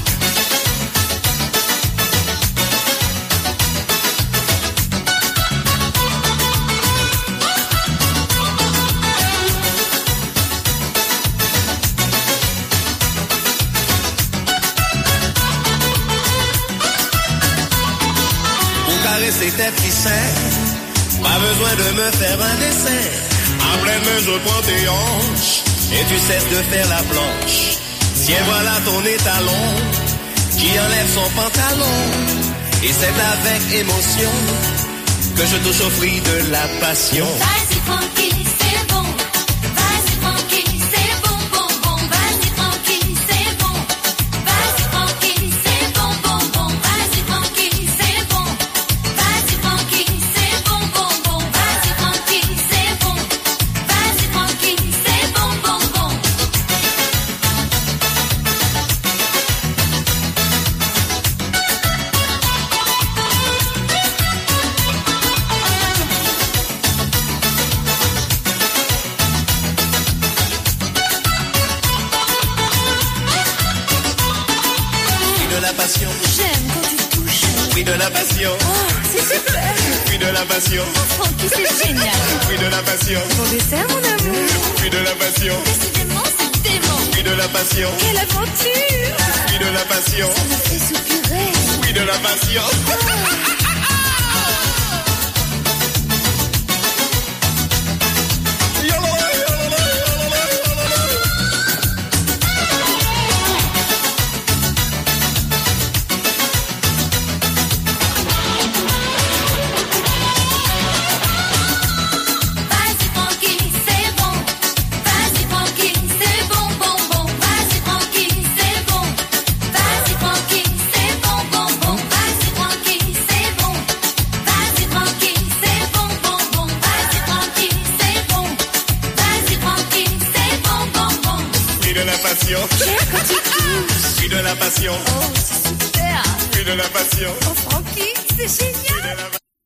Caresser tes petits seins, pas besoin de me faire un dessin. En pleine main je prends tes hanches et tu cesses de faire la planche. Tiens voilà ton étalon qui enlève son pantalon. Et c'est avec émotion que je touche au fruit de la passion. Vas-y tranquille, c'est bon. Vas-y tranquille, c'est bon, bon, bon. Vas-y tranquille, c'est bon. Vas-y tranquille, c'est bon, bon, bon. Vas-y tranquille, c'est bon. Vas-y tranquille, c'est bon, bon, bon. Vas-y tranquille, c'est bon. Vas-y tranquille, c'est bon, bon, bon. Fruit de la passion, J'aime quand tu touches. fruit de la passion, Oh, c'est super. fruit de la passion, Francky, c'est génial. fruit de la passion, Bon dessert, mon amour. fruit de la passion, Décidément, c'est dément. fruit de la passion, Quelle aventure. fruit de la passion, Ça me fait soupirer. fruit de la passion. Vas-y tranquille, c'est bon. Vas-y tranquille, c'est bon, bon, bon. Vas-y tranquille, c'est bon. Vas-y tranquille, c'est bon, bon, bon. Vas-y tranquille, c'est bon. Vas-y tranquille, c'est bon, bon, bon. Vas-y tranquille, c'est bon. Vas-y tranquille, c'est bon, bon, bon. Fruit de la passion, J'aime quand tu touches. fruit de la passion, Oh, c'est super. fruit de la passion. Oh, Francky, c'est génial.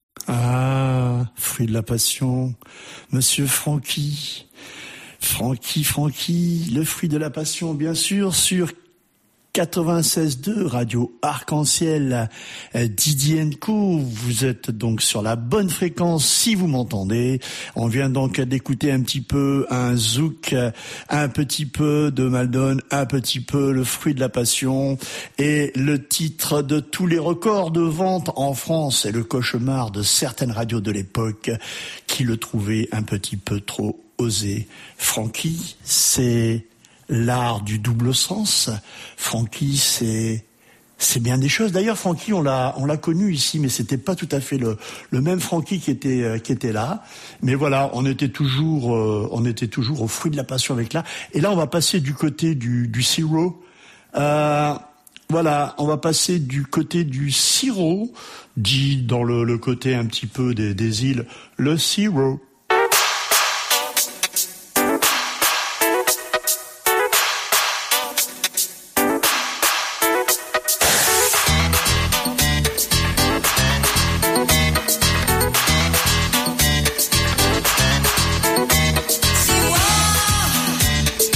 Ah, fruit de la passion, Monsieur Francky. Francky, Francky, le fruit de la passion, bien sûr, sur quatre-vingt-seize deux, Radio Arc-en-Ciel, euh, Didier and Co. Vous êtes donc sur la bonne fréquence si vous m'entendez. On vient donc d'écouter un petit peu un zouk, un petit peu de Maldon, un petit peu le fruit de la passion et le titre de tous les records de vente en France et le cauchemar de certaines radios de l'époque qui le trouvaient un petit peu trop osé. Francky, c'est l'art du double sens. Francky, c'est c'est bien des choses. D'ailleurs, Francky, on l'a on l'a connu ici, mais c'était pas tout à fait le le même Francky qui était euh, qui était là. Mais voilà, on était toujours euh, on était toujours au fruit de la passion avec là. Et là, on va passer du côté du du sirop. Euh, voilà, on va passer du côté du sirop, dit dans le le côté un petit peu des des îles, le sirop. C'est moi,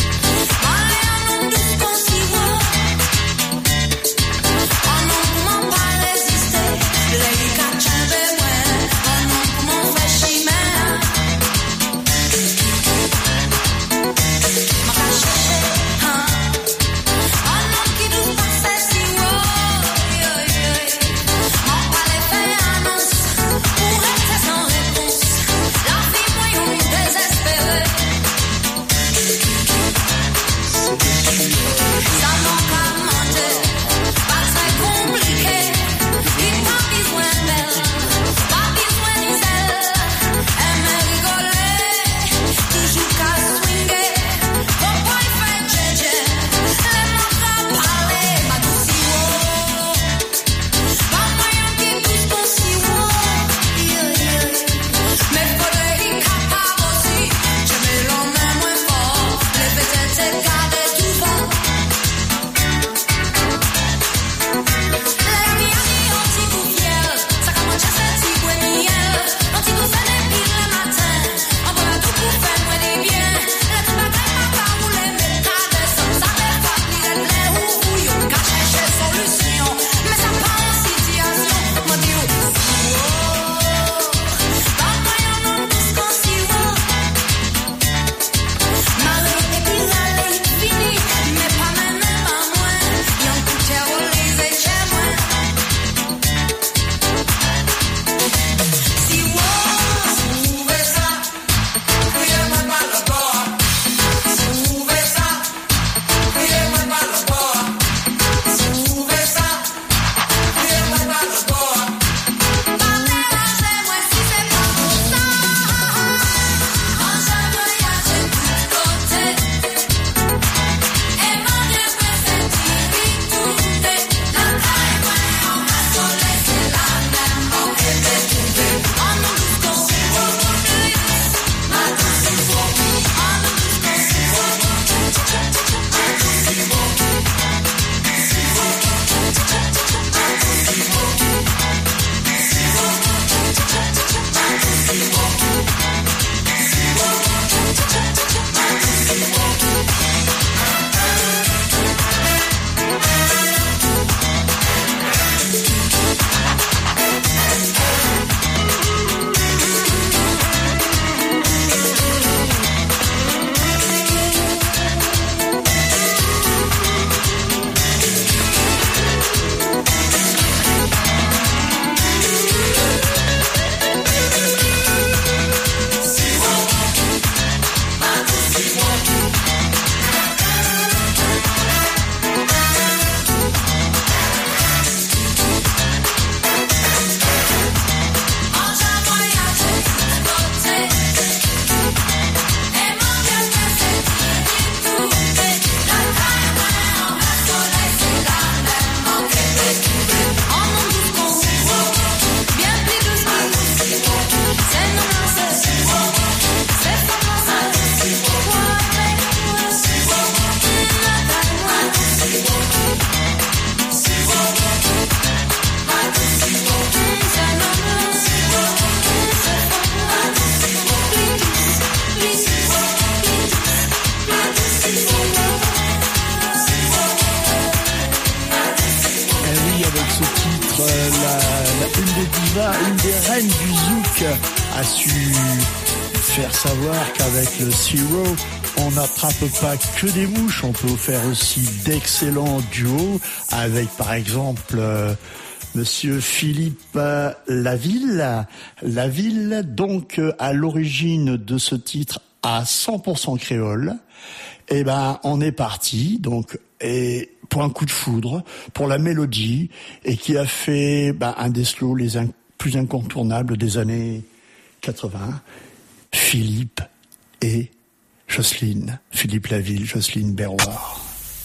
des reines du zouk a su faire savoir qu'avec le Zero, on n'attrape pas que des mouches, on peut faire aussi d'excellents duos avec par exemple euh, Monsieur Philippe euh, Laville. Laville, donc euh, à l'origine de ce titre à cent pour cent créole. Eh ben, on est parti, donc, et pour un coup de foudre, pour la mélodie, et qui a fait ben, un des slows les in- plus incontournables des années quatre-vingts. Philippe et Jocelyne, Philippe Laville, Jocelyne Berroir.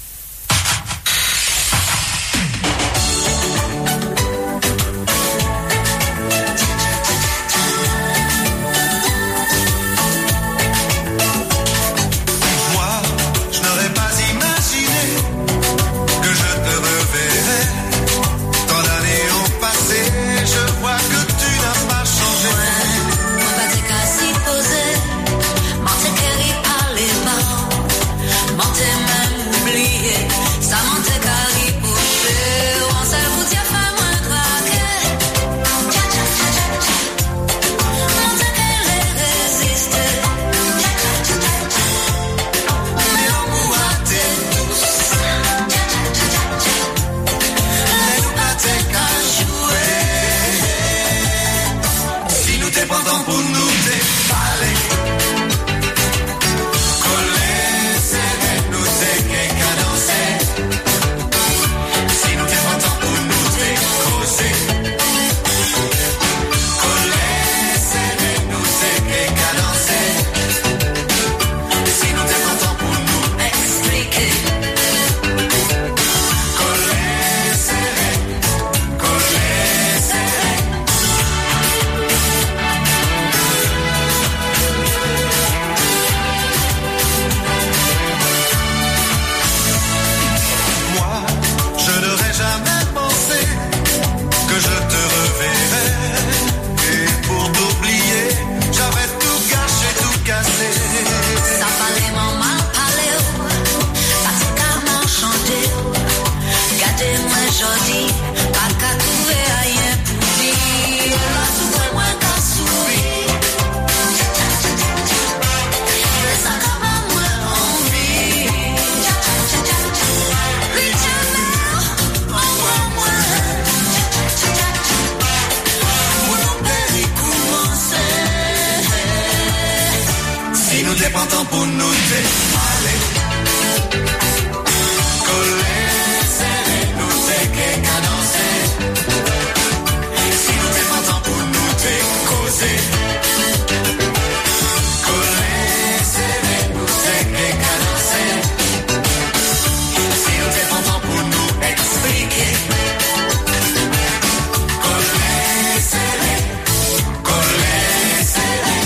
Moi, je n'aurais pas imaginé que je te reverrais. Tant d'années ont passé, je vois que tu n'as pas changé. On va dire qu'à s'y poser, mentir qu'elle y parlait pas, mentir même oublié, ça mentait qu'à ripocher, on s'est foutu à faire moins craquer. Tcha tcha tcha tcha tcha, mentir qu'elle est résistée. Tcha tcha tcha tcha tcha, mais l'amour a été douce. Tcha tcha tcha tcha tcha, mais nous pas t'es qu'à jouer. Si nous t'es printemps pour nous déballer, coller, serrer, nous t'es qu'à danser. Si nous t'es printemps pour nous décrocher, coller, serrer, nous t'es qu'à danser. Si nous t'es printemps pour nous expliquer, coller, serrer, coller, serrer. Moi, je n'aurais jamais pensé que je te reverrais. Et pour t'oublier, j'avais tout gâché, tout cassé. Ça fallait m'en mal parler, pratiquement chanter. Gardez-moi jodi, pas qu'à trouver rien pour dire. La souffre moins qu'à sourire. Mais ça n'a pas moins envie. Lui jamais, envoie-moi. Pour nous périr commencer. Si nous t'es printemps pour nous déballer, coller, serrer, nous t'es qu'à danser. Si nous t'es printemps pour nous décauser, coller, serrer, nous t'es qu'à danser. Si nous t'es printemps pour nous expliquer, coller, serrer, coller, serrer.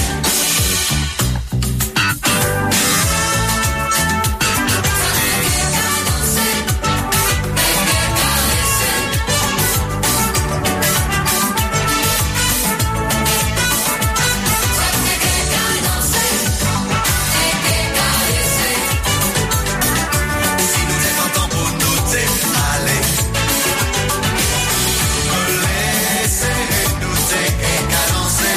Si nous t'es printemps pour nous déballer, coller, serrer, nous t'es qu'à danser.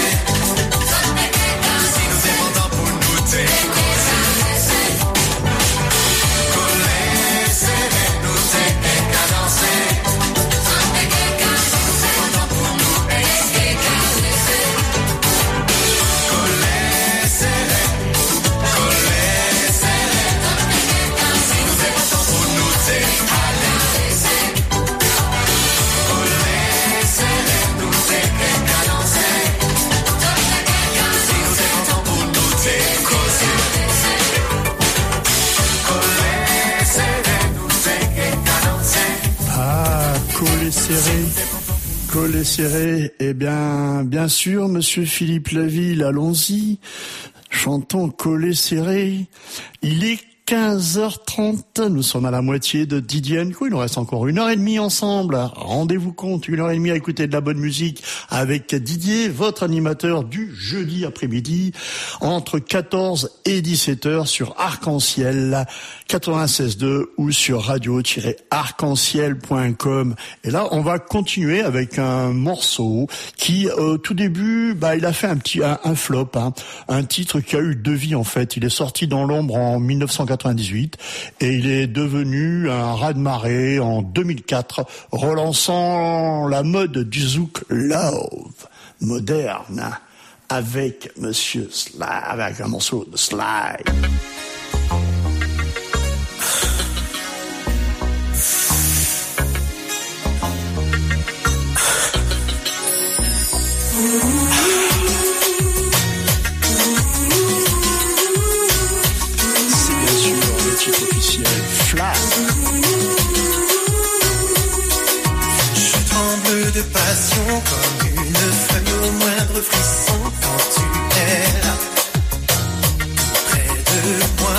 Si nous t'es printemps pour nous décauser, coller, serrer, nous t'es qu'à danser. Si nous t'es printemps pour nous expliquer, coller, serrer, coller, serrer. Si nous t'es printemps pour nous déballer, coller, serrer, nous t'es qu'à danser. Si nous t'es printemps pour nous décauser, coller, serrer, nous t'es qu'à danser. Ah, collé serré, collé serré. Eh bien, bien sûr, Monsieur Philippe Laville, allons-y. Chantons collé serré. Il est quinze heures trente, nous sommes à la moitié de Didier and Co. Il nous reste encore une heure et demie ensemble. Rendez-vous compte, une heure et demie à écouter de la bonne musique avec Didier, votre animateur du jeudi après-midi, entre quatorze et dix-sept heures sur Arc-en-Ciel quatre-vingt-seize deux ou sur radio tiret arc en ciel point com. Et là, on va continuer avec un morceau qui, au tout début, bah, il a fait un petit un, un flop, hein, un titre qui a eu deux vies en fait. Il est sorti dans l'ombre en dix-neuf cent quatre-vingt-dix-huit et il est devenu un raz-de-marée en deux mille quatre, relançant la mode du zouk love moderne avec Monsieur Sly, avec un morceau de Sly. C'est bien sûr le titre officiel, Fly. Je tremble de passion comme une feuille au moindre frisson quand tu es là, près de moi.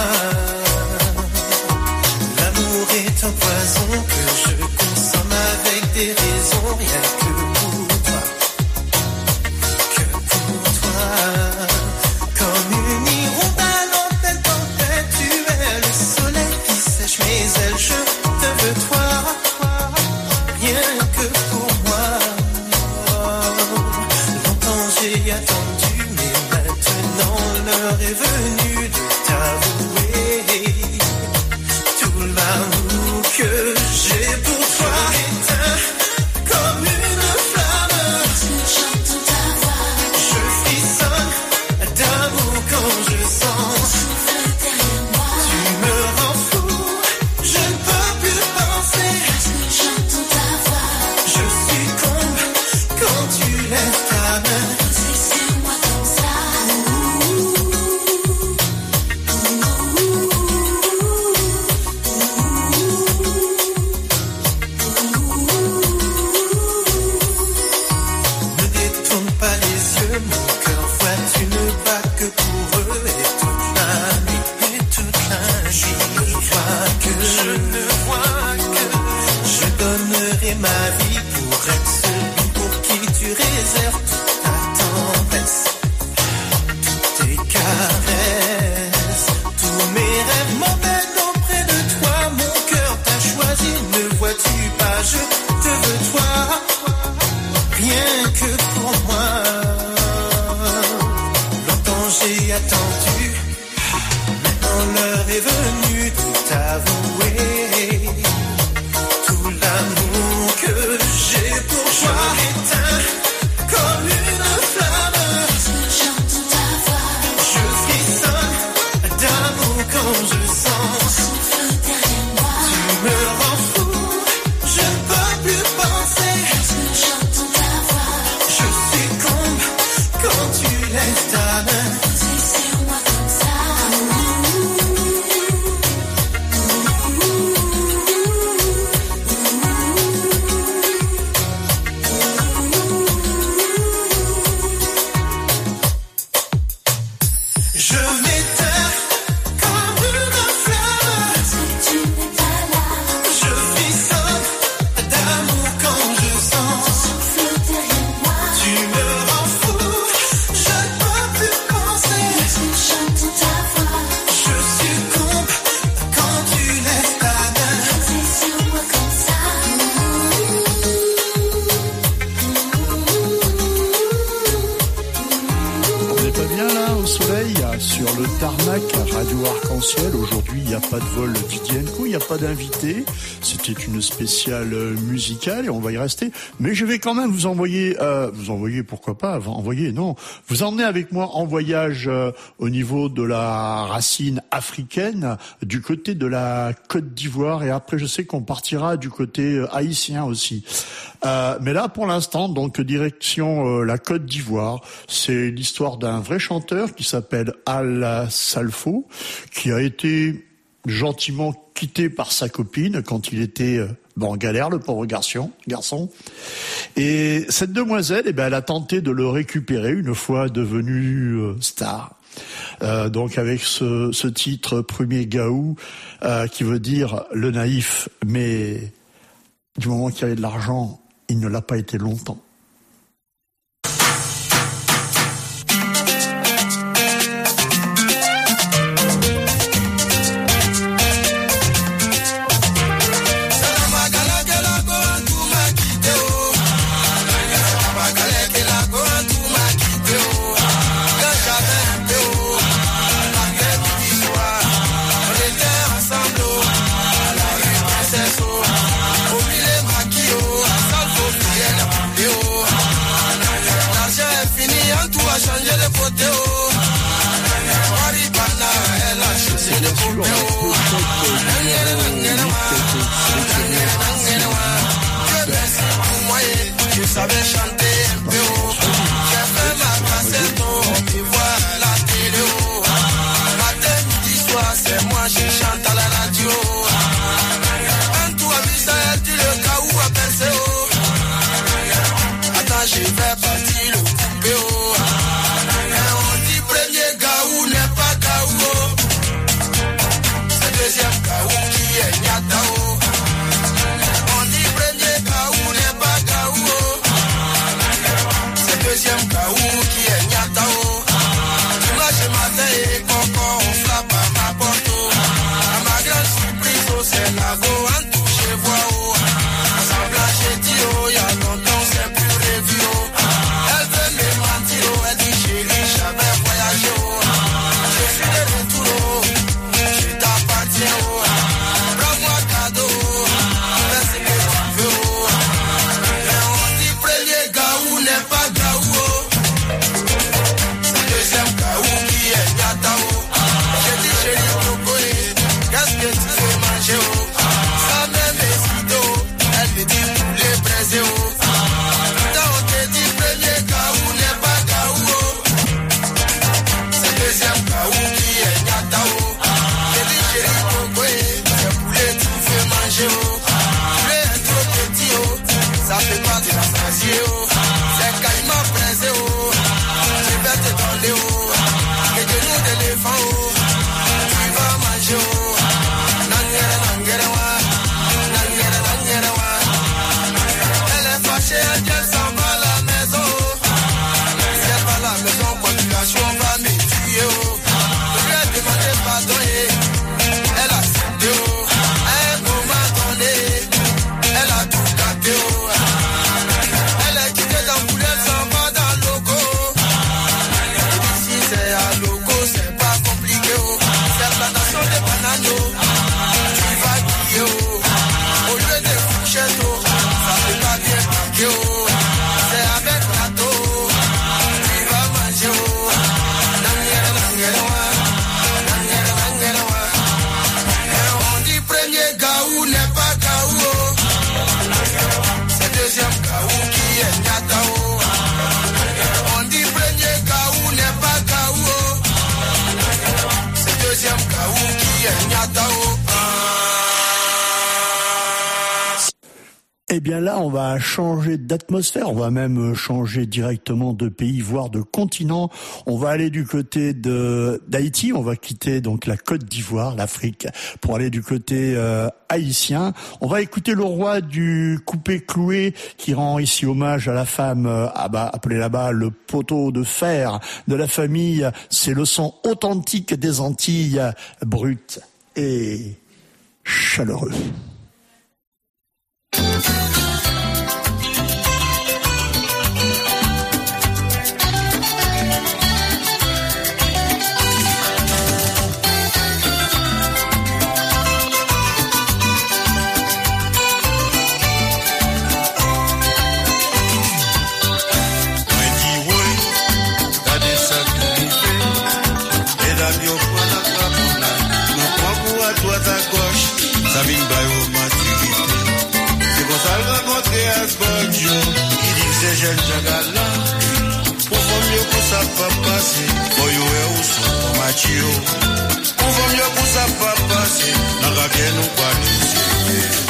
L'amour est un poison que je consomme avec des raisons, rien que pour toi, que pour toi. Comme une hirondelle en pleine tempête, tu es le soleil qui sèche mes ailes, je te veux toi, rien que pour moi. Longtemps j'ai attendu, mais maintenant l'heure est venue de t'avouer tout l'amour que j'ai pour toi. Éteint comme une flamme, je frissonne d'amour quand je sens. Tu me rends fou, je ne peux plus penser. Je succombe quand tu lèves ta main. Ne détourne pas les yeux, mon cœur voit, tu ne bats que pour eux. Et toute la nuit, et toute la nuit, je ne vois que, je ne vois que, je donnerai ma vie pour être celui pour qui tu réserves toute ta tendresse, toutes tes caresses, tous mes rêves m'emmènent auprès de toi. Mon cœur t'a choisi, ne vois-tu pas, je te veux toi, rien que pour moi. Longtemps j'ai attendu, maintenant l'heure est venue de t'avouer tout l'amour que j'ai pour toi. Éteint comme une flamme, je frissonne d'amour quand je sens. Tu me rends fou, je ne peux plus penser. Je succombe quand tu lèves ta main. Je m'éteins comme une flamme, je frissonne d'amour quand je sens. Tu me rends fou, je ne peux plus penser. Je succombe quand tu lèves ta main. On n'est pas bien là au soleil, sur le tarmac Radio Arc-en-Ciel. Aujourd'hui, il n'y a pas de vol Didier and Co, il n'y a pas d'invité. C'était une spéciale musicale et on va y rester. Mais je vais quand même vous envoyer, euh, vous envoyer pourquoi pas, envoyer, non, vous emmener avec moi en voyage euh, au niveau de la racine africaine, du côté de la Côte d'Ivoire, et après je sais qu'on partira du côté euh, haïtien aussi. Euh, mais là, pour l'instant, donc direction euh, la Côte d'Ivoire. C'est l'histoire d'un vrai chanteur qui s'appelle Al Salfo, qui a été gentiment quitté par sa copine quand il était euh, bon, en galère, le pauvre garçon. garçon. Et cette demoiselle, eh ben, elle a tenté de le récupérer une fois devenu euh, star. euh, donc avec ce, ce titre Premier Gaou, euh, qui veut dire le naïf, mais du moment qu'il y avait de l'argent, il ne l'a pas été longtemps. Eh bien là, on va changer d'atmosphère, on va même changer directement de pays, voire de continent. On va aller du côté de d'Haïti, on va quitter donc la Côte d'Ivoire, l'Afrique, pour aller du côté euh, haïtien. On va écouter le roi du coupé-cloué qui rend ici hommage à la femme, euh, ah bah, appelée là-bas le poteau de fer de la famille. C'est le son authentique des Antilles, brut et chaleureux. Jeune Jagala, pour mieux pour ça pas passer, for you are also macho. Pour mieux pour ça pas passer, n'a qu'à bien nous pas laisser.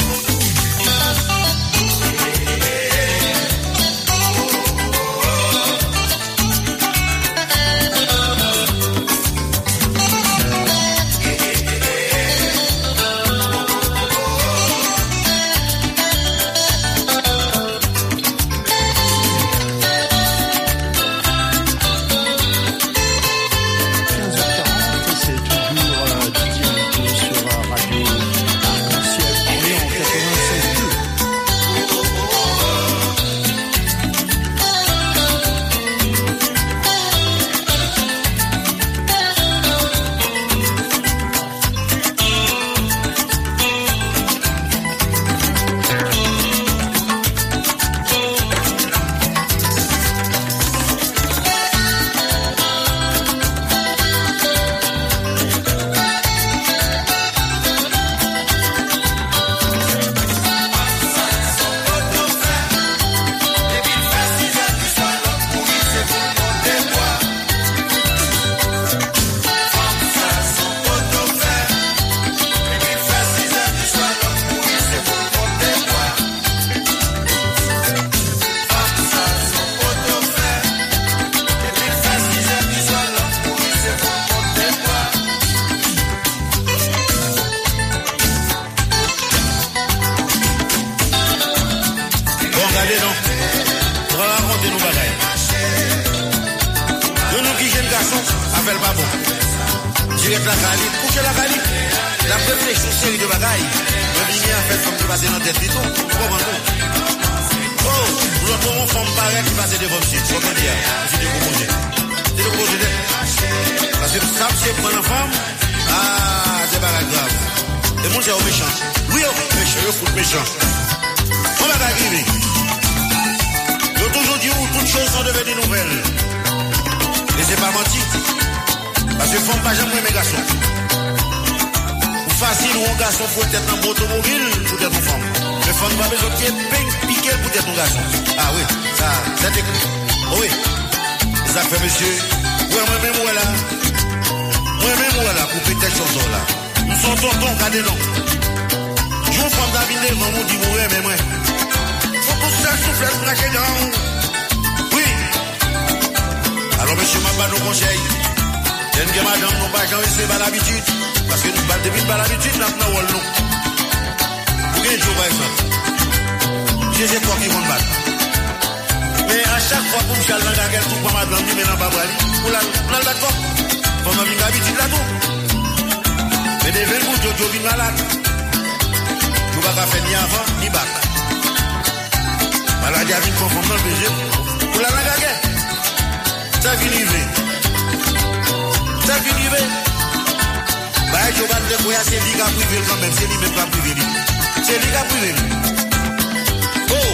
fait le pas bon. Direct la Cali, coucher la Cali. La réflexion, série de bagailles. Le ligne a fait comme qui passe dans la tête du tout. Comment non? Oh, l'autre mon femme paraît qui passe devant le site. Comment dire? C'est des proposés. C'est des proposés. Parce que ça, c'est prendre la femme. Ah, c'est pas grave. Et mon c'est au méchant. Oui, au méchant, au foot méchant. On va arriver. Il y a toujours dit où toutes choses sont devenues nouvelles. Et c'est pas menti. Parce que femme pas jamais mes garçons. Ou facile ou un garçon faut être dans automobile pour être une femme. Mais femme pas besoin de piquer pour être un garçon. Ah oui, ça, ça t'écrit. Oh oui. Ça fait monsieur. Ouais, moi-même, voilà. Moi-même, voilà, pour péter chose là. Nous sommes tontons, regardez-nous. Je vous prends David, maman dit, ouais, mais moi. Faut que ça souffle, se cracher dans. Oui. Alors, monsieur, m'a pas nos conseils. J'aime que madame, non pas, j'en sais pas l'habitude. Parce que nous battons depuis pas l'habitude, nous avons un non. Pour quel jour, par exemple. J'ai ces corps qui vont battre. Mais à chaque fois que je suis dans la guerre, tout pour madame, je mets dans la balle. Pour la battre, pour ma vie d'habitude là-tout. Mais des vingt jours, je suis malade. Je ne vais pas faire ni avant, ni bac. Maladie a vu conforme dans le B G. Pour la guerre. Ça finit vite. Ça finit vite. Bah, je vais te dire, c'est lui qui a privé quand même. C'est lui même qui a privé. C'est lui qui a privé. Oh!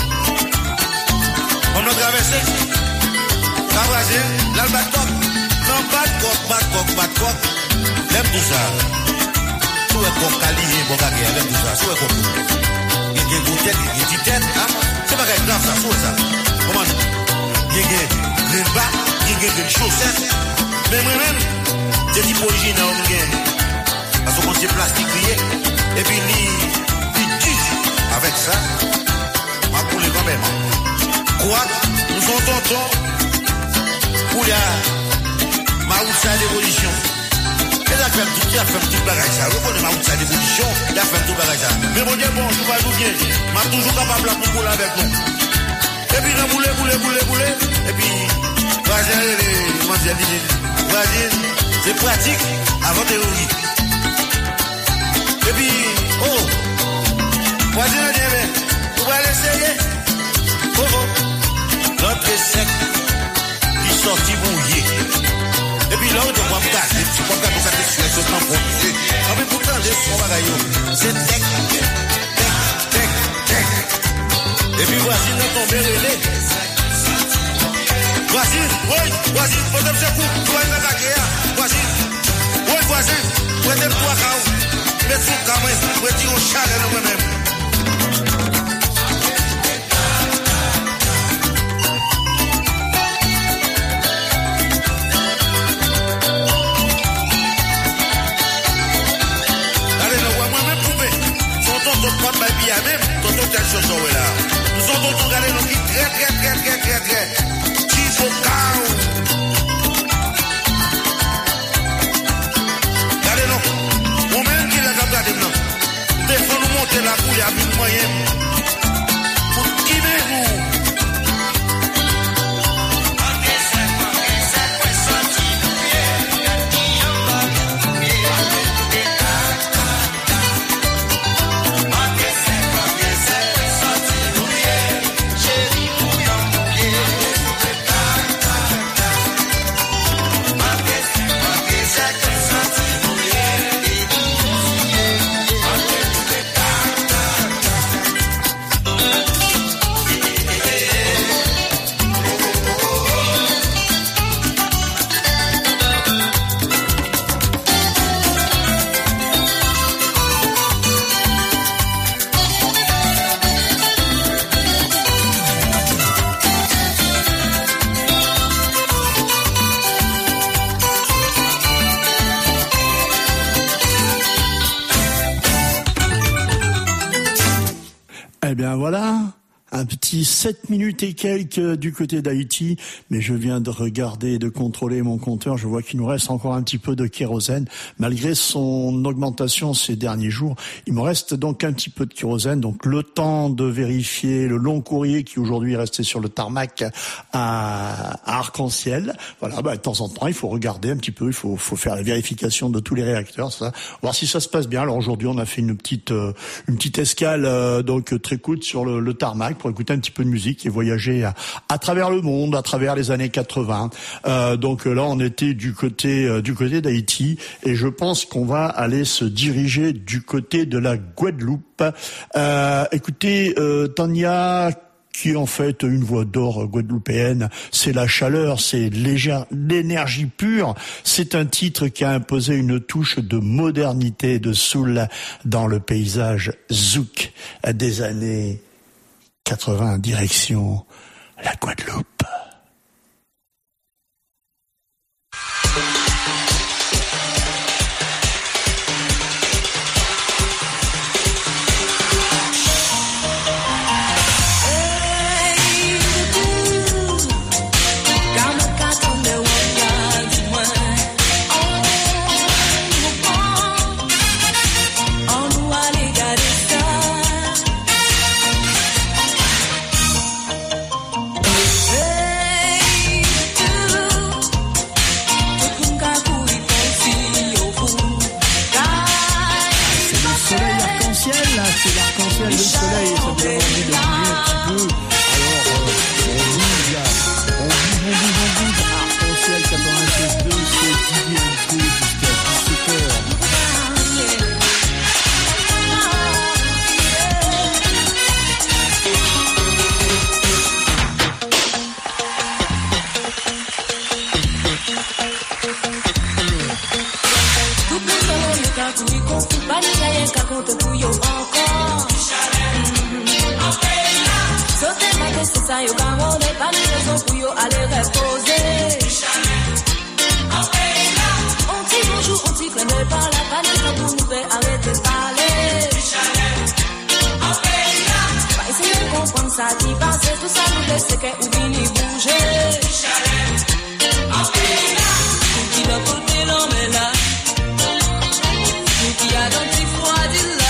On a traversé. Traversé. L'albatop. Non, pas de coq, pas de coq, pas de coq. L'aime tout ça. Tout est coq qualifié, bon gars, l'aime tout ça. Tout est coq. Il y a des gros têtes, il y a des petites têtes. C'est pas grave, ça, tout ça. Comment? Il y a des bas, il y a des chaussettes. Mais moi-même, c'est type original, parce qu'on s'est plastifié, et puis il tue avec ça, ma poule quand même. Quoi? Nous sommes tontons pour la maoussa d'évolution. Elle a fait un petit, elle a fait un petit bagage ça. Vous connaissez maoussa d'évolution, elle a fait un petit bagage ça. Mais mon Dieu, bon, je vais vous bien. Je suis toujours capable de la poule avec nous. Et puis, on boule, boule, boule, boule. Et puis, vas-y, c'est pratique avant théorie. Et puis, oh, voisin, vous allez essayer. Oh, oh, l'autre est sec, il sortit mouillé. Et puis là, on doit me casser, tu peux pas ça te suer, c'est improvisé. Ah, mais pourtant, les sons bagaillots, c'est tech, tech, tech, tech. Et puis, voici notre tombé relais. Voici, oui, voici, faut te faire coup, tu vas y attaquer, voici, oui, voici, vous êtes trois caos, mais sous caméra, vous êtes au chat de moi-même. Allez, nous voyons moi-même poupée, son tonton prend ma vie à même, tonton tel chose au là. Nous sommes tonton regardez nos qui très, très, très, très, très, très. Regardez-nous, vous-même qui l'avez regardé maintenant. Des fois nous monter la couille à une moyenne. Pour qui vous? Eh bien voilà, Un petit sept minutes et quelques du côté d'Haïti, mais je viens de regarder et de contrôler mon compteur. Je vois qu'il nous reste encore un petit peu de kérosène. Malgré son augmentation ces derniers jours, il me reste donc un petit peu de kérosène. Donc le temps de vérifier le long courrier qui aujourd'hui est resté sur le tarmac à, à Arc-en-Ciel. Voilà, bah, de temps en temps, il faut regarder un petit peu, il faut, faut faire la vérification de tous les réacteurs, ça, voir si ça se passe bien. Alors aujourd'hui, on a fait une petite, euh, une petite escale euh, donc très courte sur le, le tarmac pour écouter un petit peu de musique et voyager à, à travers le monde, à travers les années quatre-vingts. Euh, donc là, on était du côté euh, du côté d'Haïti et je pense qu'on va aller se diriger du côté de la Guadeloupe. Euh, écoutez, euh, Tania, qui est en fait une voix d'or guadeloupéenne, c'est la chaleur, c'est l'énergie pure. C'est un titre qui a imposé une touche de modernité, de soul dans le paysage zouk des années quatre-vingts, direction la Guadeloupe. Le soleil, ça me donne envie de bouger un petit peu. Alors, euh, on bouge là, on bouge, on bouge, on bouge. Arc-en-Ciel quatre-vingt-seize deux, c'est Didier Enco jusqu'à dix-sept heures. Ça yo camon de pas de raison pour yo aller reposer. On dit bonjour, on dit qu'on ne parle pas de pour nous faire arrêter de parler. Pas essayer de comprendre ça qui passe, tout ça nous laisse que ou vini bouger. Pour qui le côté l'homme est là, pour qui a dans petit froid dit là.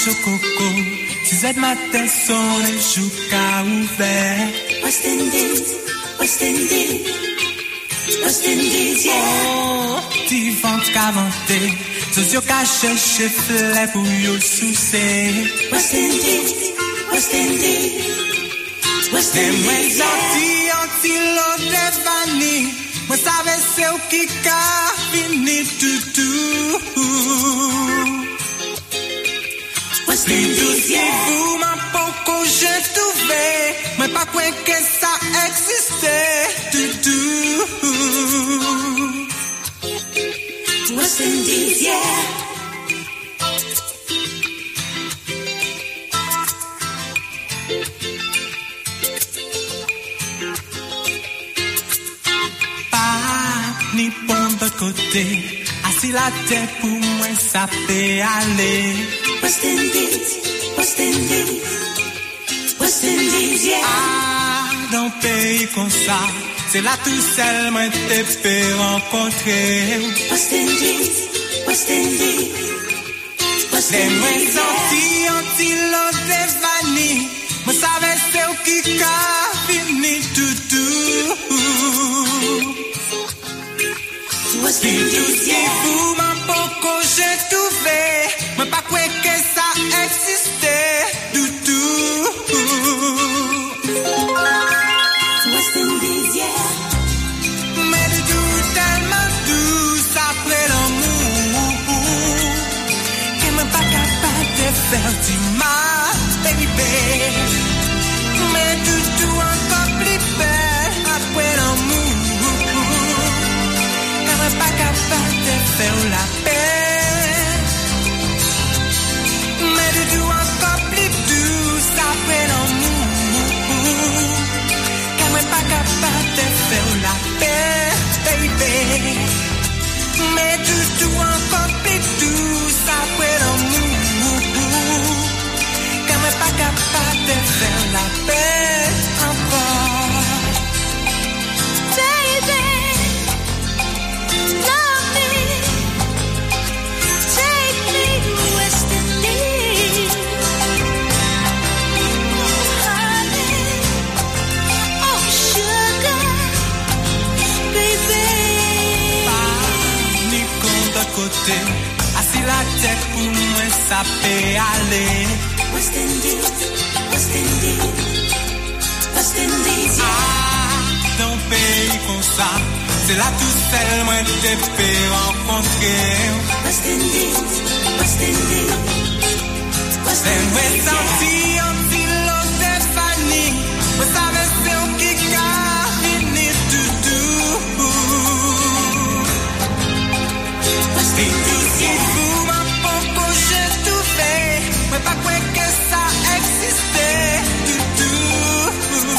chococo, si Z matin son les joues qu'a ouvert. West Indies, West Indies, West Indies, yeah. Oh, ti vente qu'a vanté, socio qu'a cherché fleur pour yo soucer. West Indies, West Indies, West Indies, yeah. Moi sorti anti-l'eau de vanille, moi savais c'est où qui qu'a fini tout West Indies, yeah. Vous m'en poco j'ai trouvé, mais pas quoi que ça existait du tout. West Indies, yeah. Pas ni bon de côté, assis la tête pour moi ça peut aller. West Indies, West Indies, West Indies, yeah. Ah, dans pays comme ça, c'est là tout seul moi te peux rencontrer. West Indies, West Indies, West Les Indies, moi yeah. senti anti-l'eau de vanille, moi savais c'est où qui qu'a fini tout tout. West Indies, yeah. Vous m'en poco j'ai trouvé, mais pas quoi que ça existait du tout. West Indies, yeah. Mais du tout tellement douce après l'amour, qu'elle n'est pas capable de faire du mal, baby. Mais du tout encore plus belle après l'amour, qu'elle n'est pas capable de faire la paix. Mais du tout encore plus douce après l'amour, qu'elle n'est pas capable de faire la paix, baby. Mais du tout encore plus douce après l'amour, qu'elle n'est pas capable de faire la paix encore. Baby, love me, take me to West Indies, honey, oh sugar, baby. Ni compte à côté, assis la tête pour moi ça peut aller. West Indies, West Indies, West Indies, yeah. Ah, dans pays comme ça, c'est là tout seul moi te peux rencontrer. West Indies, West Indies, West C'est moi Indies, yeah. senti anti-l'eau de vanille, moi savais c'est où qui qu'a fini tout tout. West Indies, yeah. Vous m'en poco j'ai trouvé, mais pas quoi que ça existait du tout.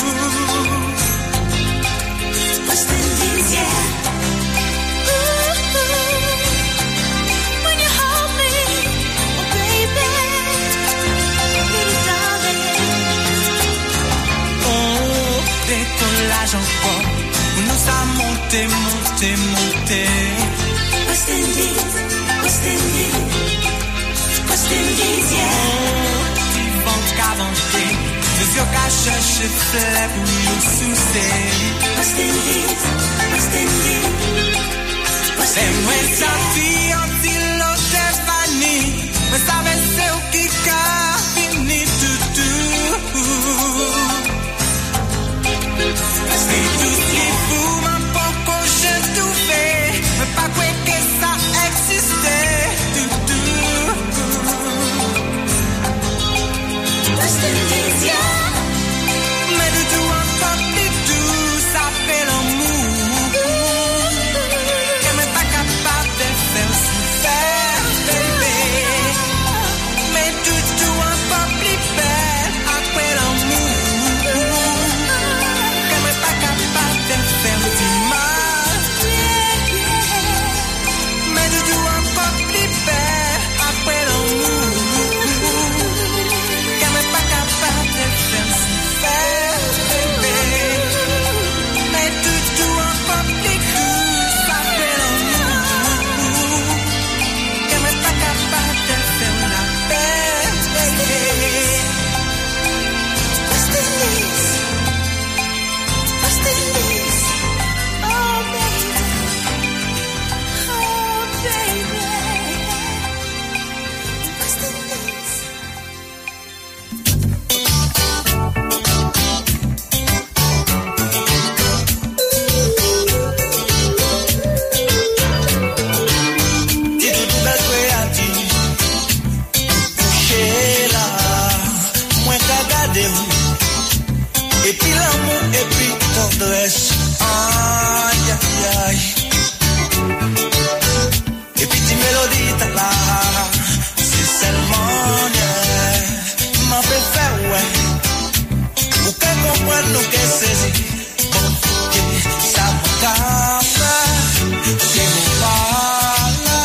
West Indies, yeah. Ooh, when you hold me, oh baby, little darling. Oh, décollage encore, où nous a monté, monté, monté. West Indies, West Indies, West Indies, yeah. Ti vente qu'a vanté, les yeux qu'a cherché fleur pour nous soucer. West Indies, West Indies, West C'est moi Indies, yeah. senti anti-l'eau de vanille, mais savais c'est où qui qu'a fini tout tout. West Indies, yeah. Vous m'en poco j'ai trouvé, mais pas quoi que ça existait du tout. West Indies, yeah. Mais du tout encore plus doux, ça fait l'amour, qu'elle n'est pas capable de faire souffrir, baby. Mais du tout encore plus belle après l'amour, qu'elle n'est pas capable de faire du mal. Mais du tout encore plus belle après l'amour, qu'elle n'est pas capable de faire gardé et puis l'amour et puis tendresse. Aïe aïe aïe. Et puis tes mélodies t'as là, c'est seulement yeah. M'a fait faire ouais. Ou qu'elle comprenne nous qu'elle saisit. Bon, que ça me casse, c'est mon pas.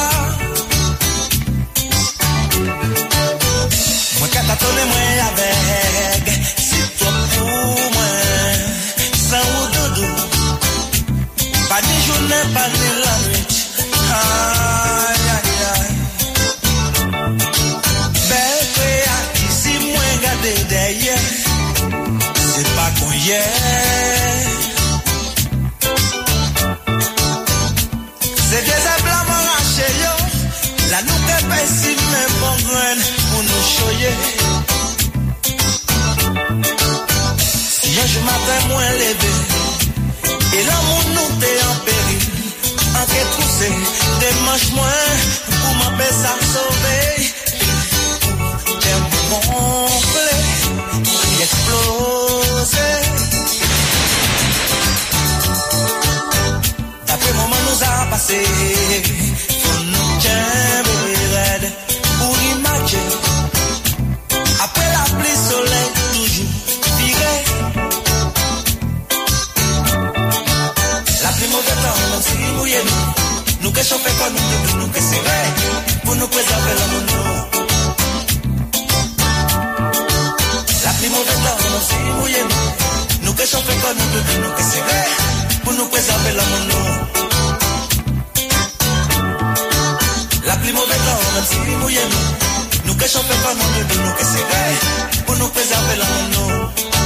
Moi qu'à t'attendre moi avec, c'est toi pour moi, sans ou doudou, pas ni journée, pas ni la nuit, aïe aïe aïe, belle créa, ici moi garder derrière, c'est pas qu'on y est, c'est des blancs m'arracher yo. La nous que pessi même bon grain pour nous choyer. Si je m'appelle moins levé, et l'amour nous t'es en péril, en qu'est troussé, des manches moins, pour m'appeler ça sauver. T'es complet, il explosé. D'après moment nous a passé. Pour imaginer après la pluie soleil toujours viré la pluie mauvais temps même si mouillé nous nous que chauffer comme nous nous que serré pour nous préserver l'amour la pluie mauvais temps même si mouillé nous nous que chauffer comme nous nous que serré pour nous préserver l'amour. La pluie mauvais temps, même si mouillé nous, nous que chauffons pas nous, nous que c'est vrai, pour nous préserver l'amour.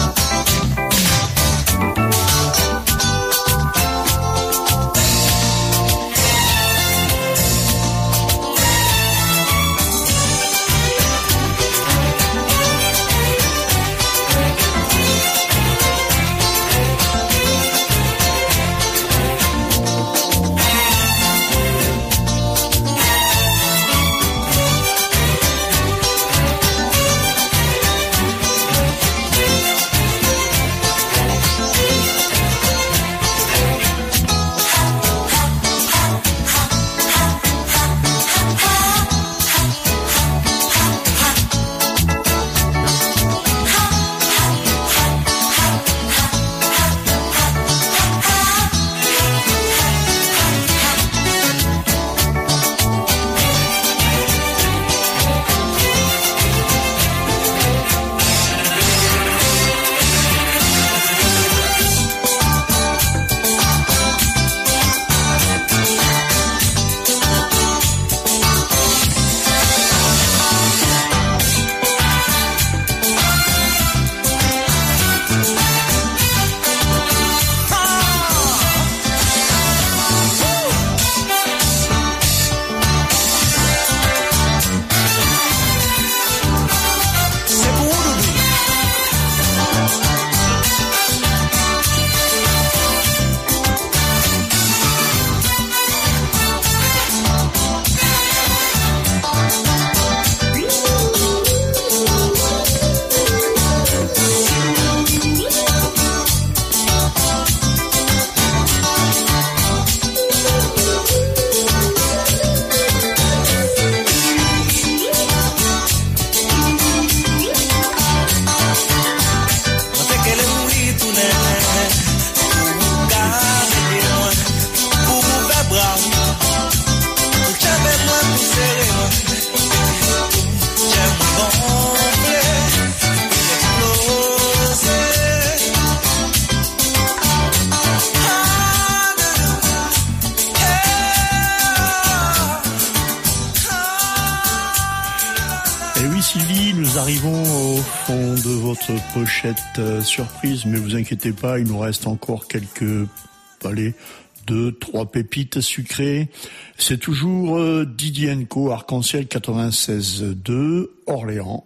nous arrivons au fond de votre pochette euh, surprise, mais vous inquiétez pas, il nous reste encore quelques, allez, deux, trois pépites sucrées. C'est toujours euh, Didier and Co, Arc-en-Ciel quatre-vingt-seize deux, Orléans.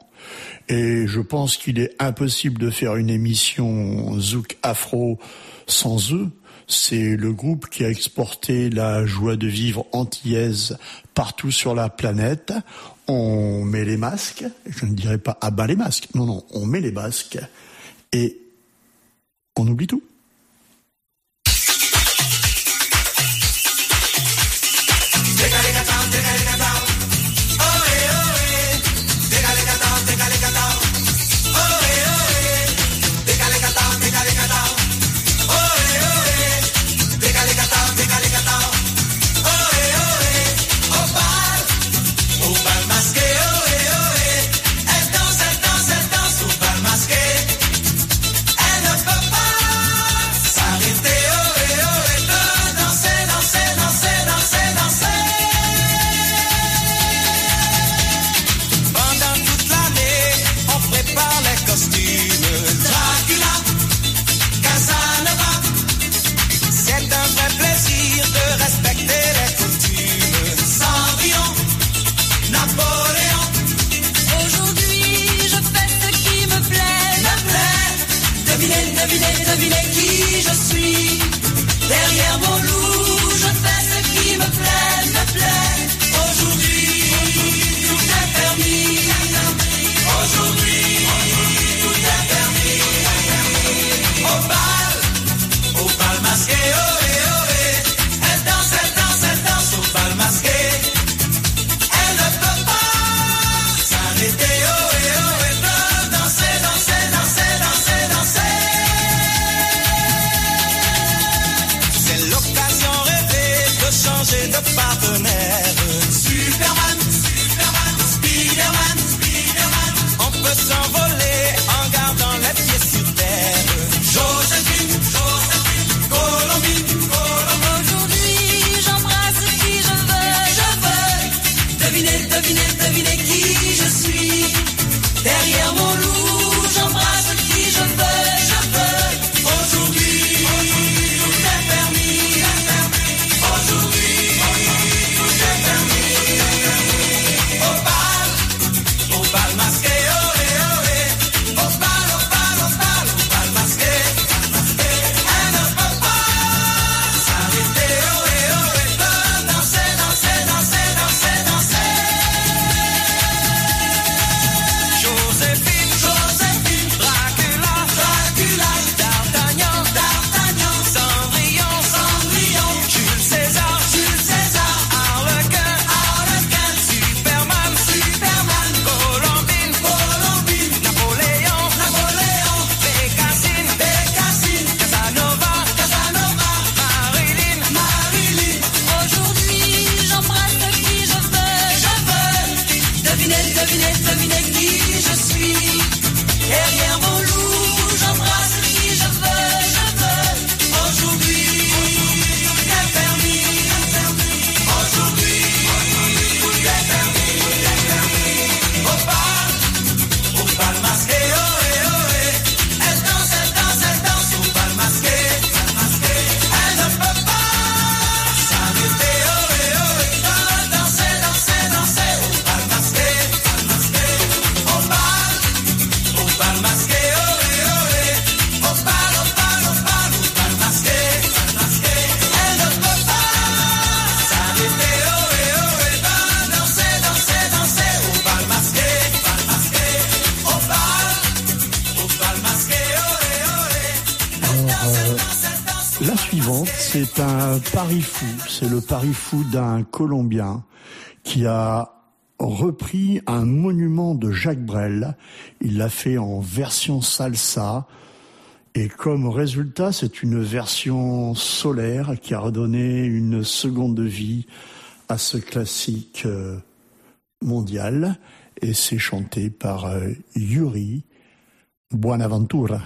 Et je pense qu'il est impossible de faire une émission Zouk Afro sans eux. C'est le groupe qui a exporté la joie de vivre antillaise partout sur la planète. On met les masques, je ne dirais pas abat les masques, non, non, on met les masques et on oublie tout. C'est un pari fou, c'est le pari fou d'un Colombien qui a repris un monument de Jacques Brel. Il l'a fait en version salsa et comme résultat, c'est une version solaire qui a redonné une seconde vie à ce classique mondial et c'est chanté par Yuri Buenaventura.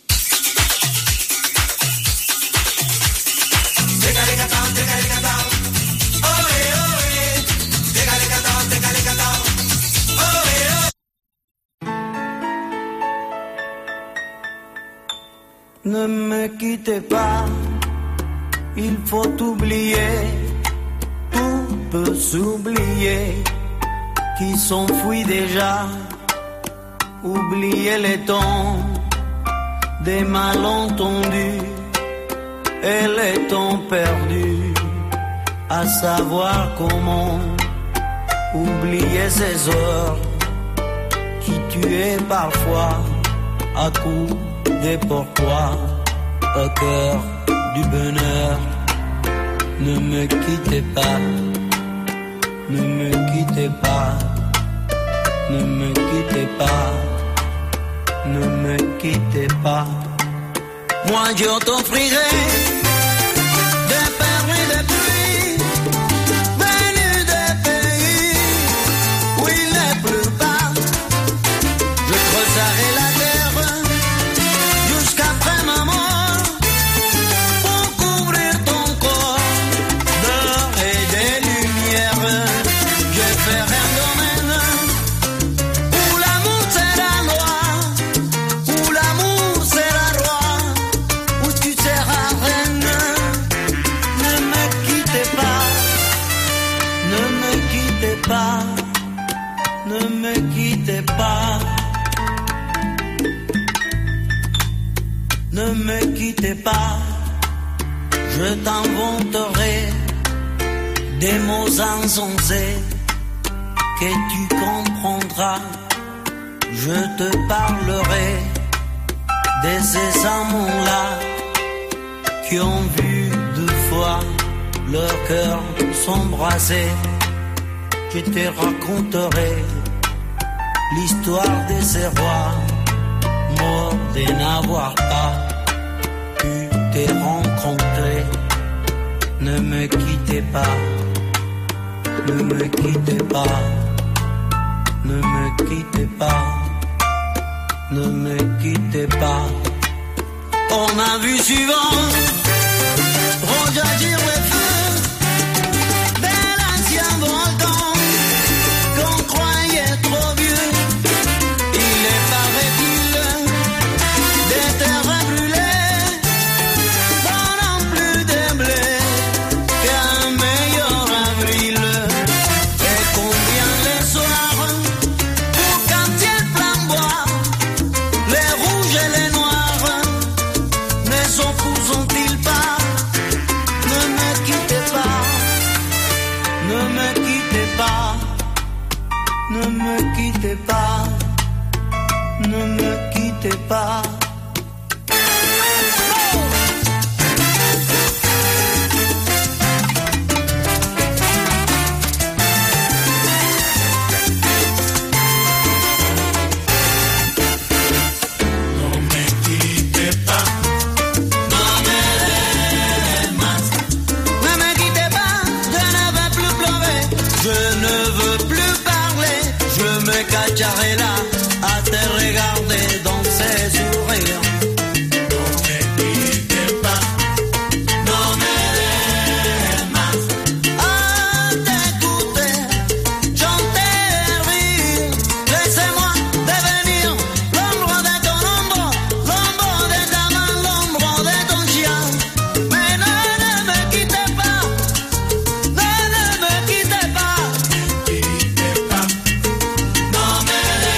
Ne me quittez pas, il faut oublier, tout peut s'oublier, qui s'enfuit déjà, oublier les temps des malentendus, et les temps perdus, à savoir comment oublier ces heures qui tuaient parfois à coups de pourquoi au cœur du bonheur. Ne me quittez pas, ne me quittez pas, ne me quittez pas, ne me quittez pas. Moi je t'offrirai des perles et des pluies venues des pays où il n'est plus bas. Je creuserai la terre jusqu'après ma mort pour couvrir ton corps d'or et de lumière. Je ferai un domaine où l'amour sera loi, où l'amour sera roi, où tu seras reine. Ne me quittez pas, ne me quittez pas, ne me quittez pas. Ne me quittez pas, je t'inventerai des mots insensés que tu comprendras. Je te parlerai de ces amants-là qui ont vu deux fois leur cœur s'embraser. Je te raconterai l'histoire de ces rois morts de n'avoir pas pu te rencontrer. Ne me quittez pas, ne me quittez pas, ne me quittez pas, ne me quittez pas. On a vu souvent rejaillir le feu de l'ancien volcan qu'on croyait trop vieux. Il est paraît-il des terres brûlées donnant plus de blé qu'un meilleur avril. Et combien les soirs pour quand il flamboie, les rouges et les noirs ne s'opposent-ils pas? Ne me quittez pas, ne me quittez pas, ne me quittez pas, ne me quittez pas. Ne me quittez pas, je ne veux plus pleurer, je ne veux plus parler, je me cacherai là à te regarder dans ses sourires. Ne me quittez pas, non me más, à t'écouter, chanter et rire. Laissez-moi devenir l'ombre de ton ombre, l'ombre de ta main, l'ombre de ton chien. Mais ne, ne me quittez pas, ne, ne me quittez pas, quittez pas, non me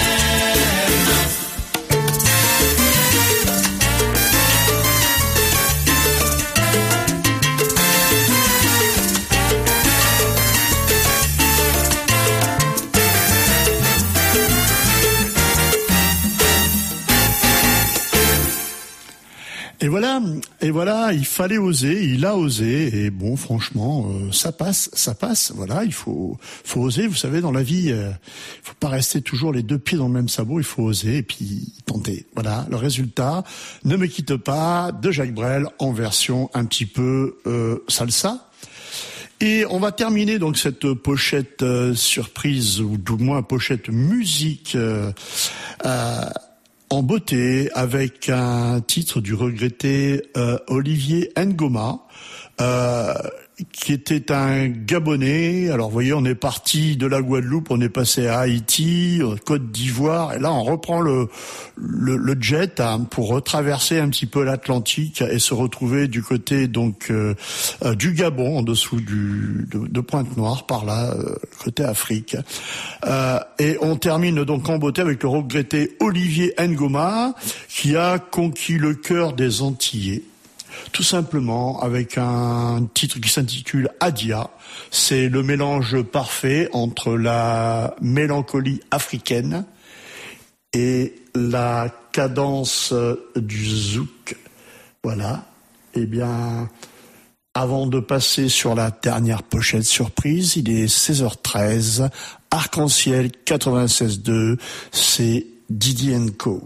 Et voilà, et voilà, il fallait oser, il a osé, et bon, franchement, euh, ça passe, ça passe. Voilà, il faut, faut oser. Vous savez, dans la vie, euh, il faut pas rester toujours les deux pieds dans le même sabot. Il faut oser et puis tenter. Voilà, le résultat. Ne me quitte pas de Jacques Brel en version un petit peu euh, salsa. Et on va terminer donc cette pochette euh, surprise, ou du moins pochette musique. Euh, euh, en beauté avec un titre du regretté euh, Olivier Ngoma, euh, qui était un Gabonais. Alors vous voyez, on est parti de la Guadeloupe, on est passé à Haïti, Côte d'Ivoire, et là on reprend le le, le jet hein, pour retraverser un petit peu l'Atlantique et se retrouver du côté donc euh, euh, du Gabon, en dessous du de, de Pointe-Noire, par là, euh, côté Afrique. Euh, et on termine donc en beauté avec le regretté Olivier Ngoma, qui a conquis le cœur des Antillais. tout simplement avec un titre qui s'intitule Adia. C'est le mélange parfait entre la mélancolie africaine et la cadence du zouk. Voilà. Eh bien, avant de passer sur la dernière pochette surprise, il est seize heures treize, Arc-en-Ciel quatre-vingt-seize deux, c'est Didi and Co.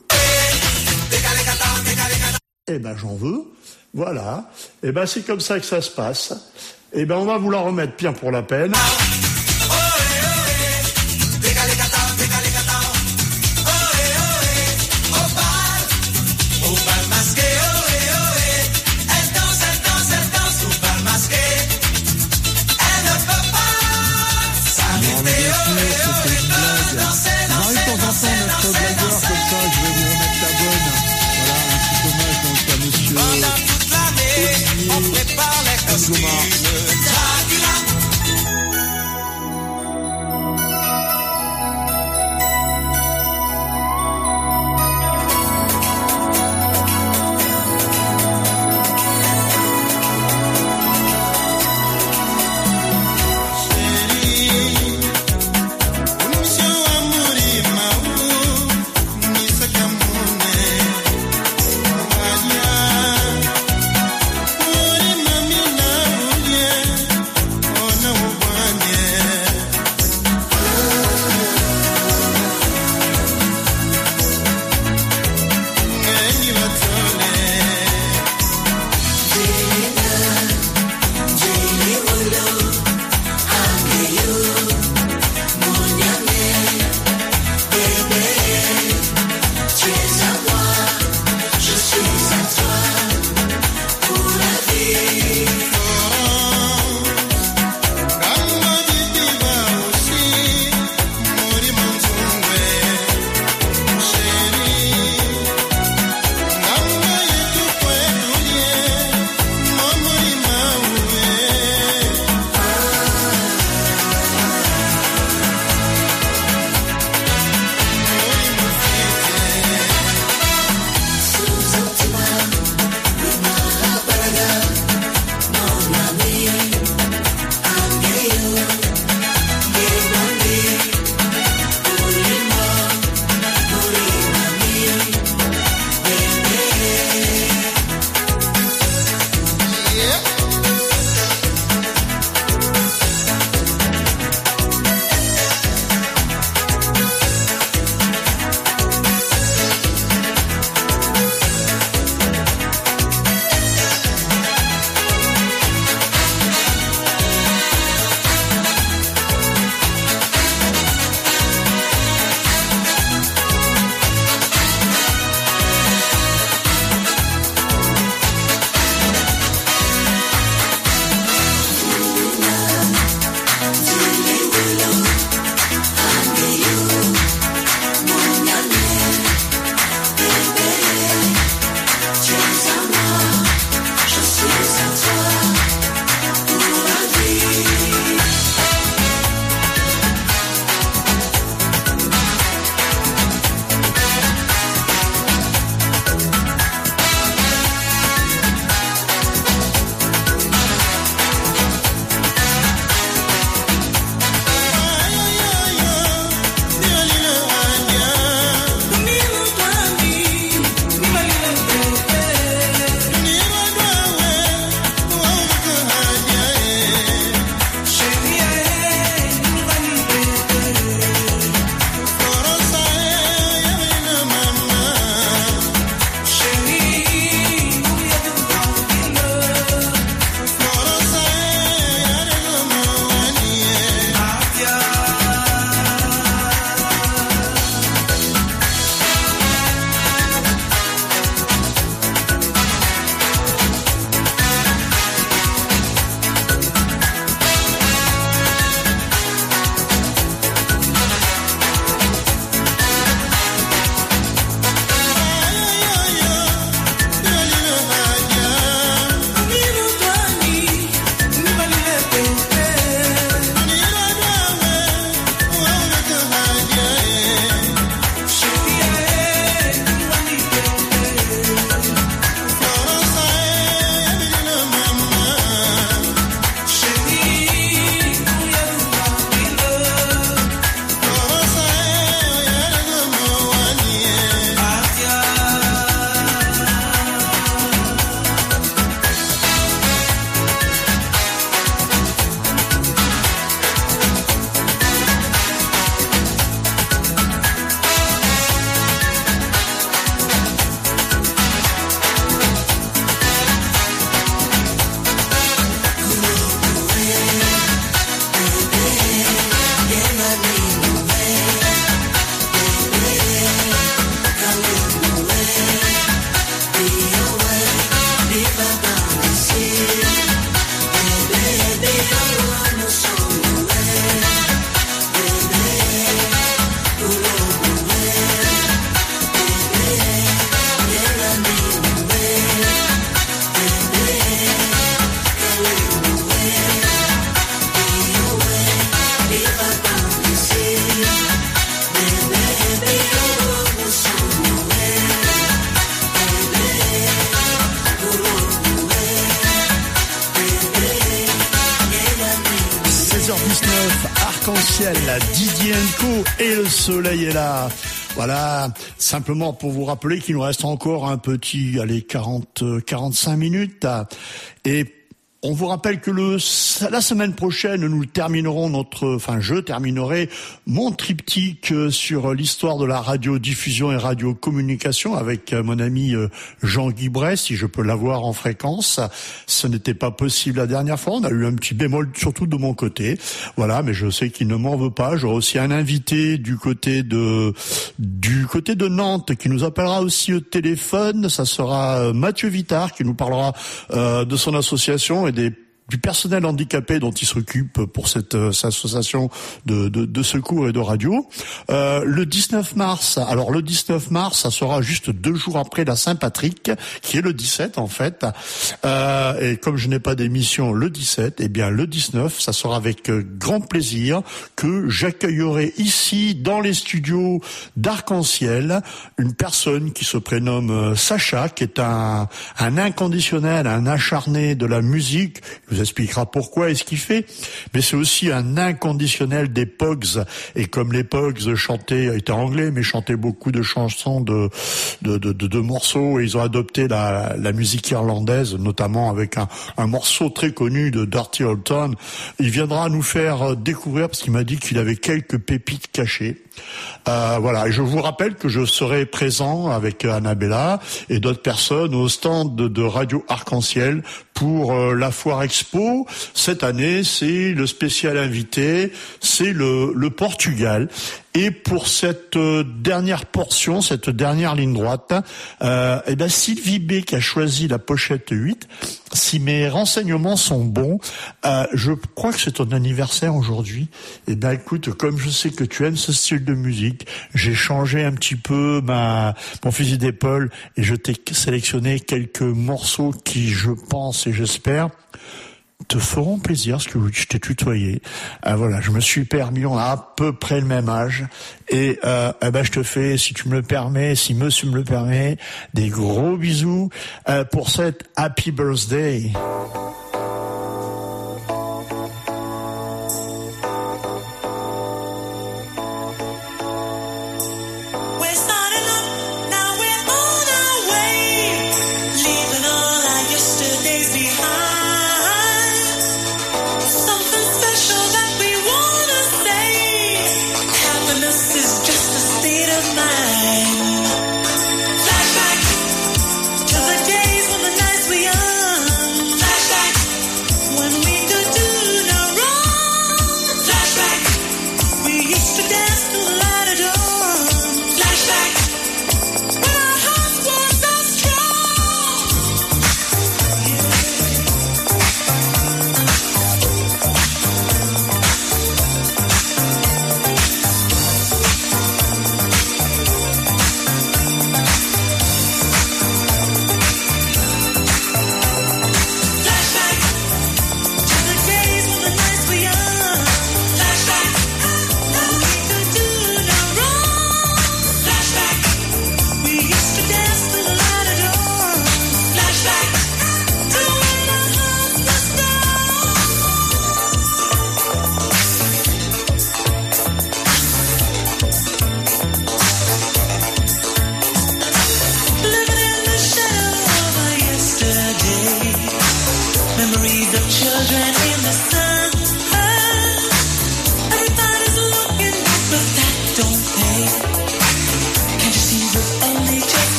Eh ben, j'en veux. Voilà. Eh ben, c'est comme ça que ça se passe. Eh ben, on va vous la remettre bien pour la peine. Arc-en-Ciel, Didier and Co et le soleil est là. Voilà, simplement pour vous rappeler qu'il nous reste encore un petit, allez, quarante, quarante-cinq minutes. Et on vous rappelle que le, la semaine prochaine, nous terminerons notre, enfin, je terminerai mon triptyque sur l'histoire de la radiodiffusion et radiocommunication avec mon ami Jean-Guy Bray, si je peux l'avoir en fréquence. Ce n'était pas possible la dernière fois. On a eu un petit bémol, surtout de mon côté. Voilà, mais je sais qu'il ne m'en veut pas. J'aurai aussi un invité du côté de, du côté de Nantes qui nous appellera aussi au téléphone. Ça sera Mathieu Vittard qui nous parlera euh, de son association et des du personnel handicapé dont il s'occupe pour cette, euh, cette association de, de, de secours et de radio. Euh, le dix-neuf mars, alors le dix-neuf mars, ça sera juste deux jours après la Saint-Patrick, qui est le dix-sept en fait. Euh, et comme je n'ai pas d'émission le dix-sept, eh bien le dix-neuf, ça sera avec grand plaisir que j'accueillerai ici, dans les studios d'Arc-en-Ciel, une personne qui se prénomme Sacha, qui est un, un inconditionnel, un acharné de la musique. Il vous expliquera pourquoi et ce qu'il fait, mais c'est aussi un inconditionnel des Pogs, et comme les Pogs chantaient, étaient anglais, mais chantaient beaucoup de chansons de, de, de, de, de morceaux, et ils ont adopté la, la musique irlandaise, notamment avec un, un morceau très connu de Dirty Old Town. Il viendra nous faire découvrir, parce qu'il m'a dit qu'il avait quelques pépites cachées. Euh, voilà, et je vous rappelle que je serai présent avec Annabella et d'autres personnes au stand de, de Radio Arc-en-Ciel pour euh, la Foire Expo. Cette année, c'est le spécial invité, c'est le, le Portugal. Et pour cette euh, dernière portion, cette dernière ligne droite, euh, eh ben Sylvie B qui a choisi la pochette huit. Si mes renseignements sont bons, euh, je crois que c'est ton anniversaire aujourd'hui. Eh ben écoute, comme je sais que tu aimes ce style de musique, j'ai changé un petit peu ma mon fusil d'épaule et je t'ai sélectionné quelques morceaux qui, je pense et j'espère, te feront plaisir, parce que je t'ai tutoyé. Euh, voilà, je me suis permis, on a à peu près le même âge, et euh, eh ben je te fais, si tu me le permets, si monsieur me le permet, des gros bisous euh, pour cette Happy Birthday.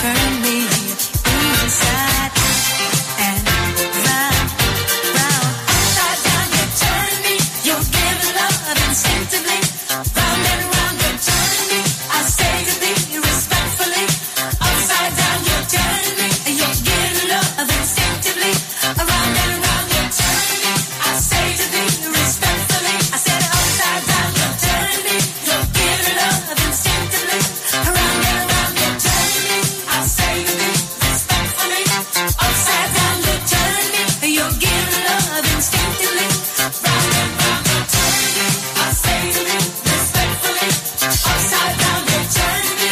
turn me inside and round, round. Upside down, you turn me. You're giving love instinctively. Round and round, you turn me. I say to thee respectfully. Upside down, you turn me. You're giving love instinctively. Around and round, you turn me. I say to thee respectfully. I said upside down, you turn me. You're giving love instinctively. Around and round, you turn me. I say to thee respectfully. Upside down, you turn me. You're giving love instinctively. Round and round, you turn me. I say to thee respectfully. Upside down, you turn me.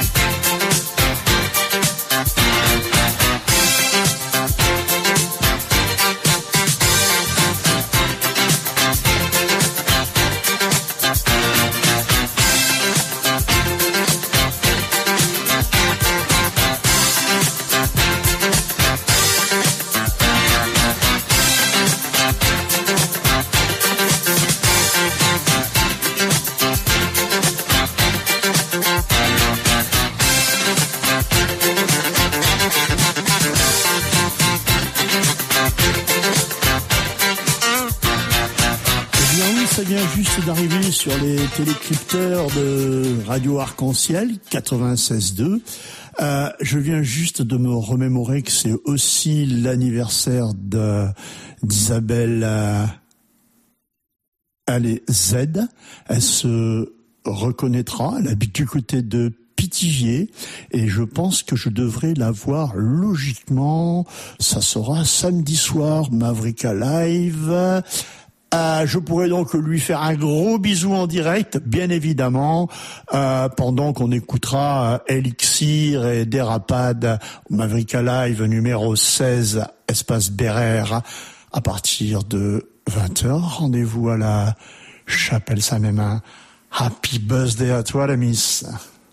Eh bien oui, ça vient juste d'arriver sur les télécrypteurs de Radio Arc-en-Ciel quatre-vingt-seize deux. Euh, je viens juste de me remémorer que c'est aussi l'anniversaire de d'Isabelle euh, allez, Z. Elle se reconnaîtra, elle habite du côté de Pithiviers et je pense que je devrais la voir logiquement. Ça sera samedi soir, Mavrika Live. Euh, je pourrais donc lui faire un gros bisou en direct, bien évidemment, euh, pendant qu'on écoutera euh, Elixir et Dérapade, Mavrika Live numéro seize, espace Bérère, à partir de vingt heures. Rendez-vous à la chapelle Saint-Mémin. Happy birthday à toi, la miss.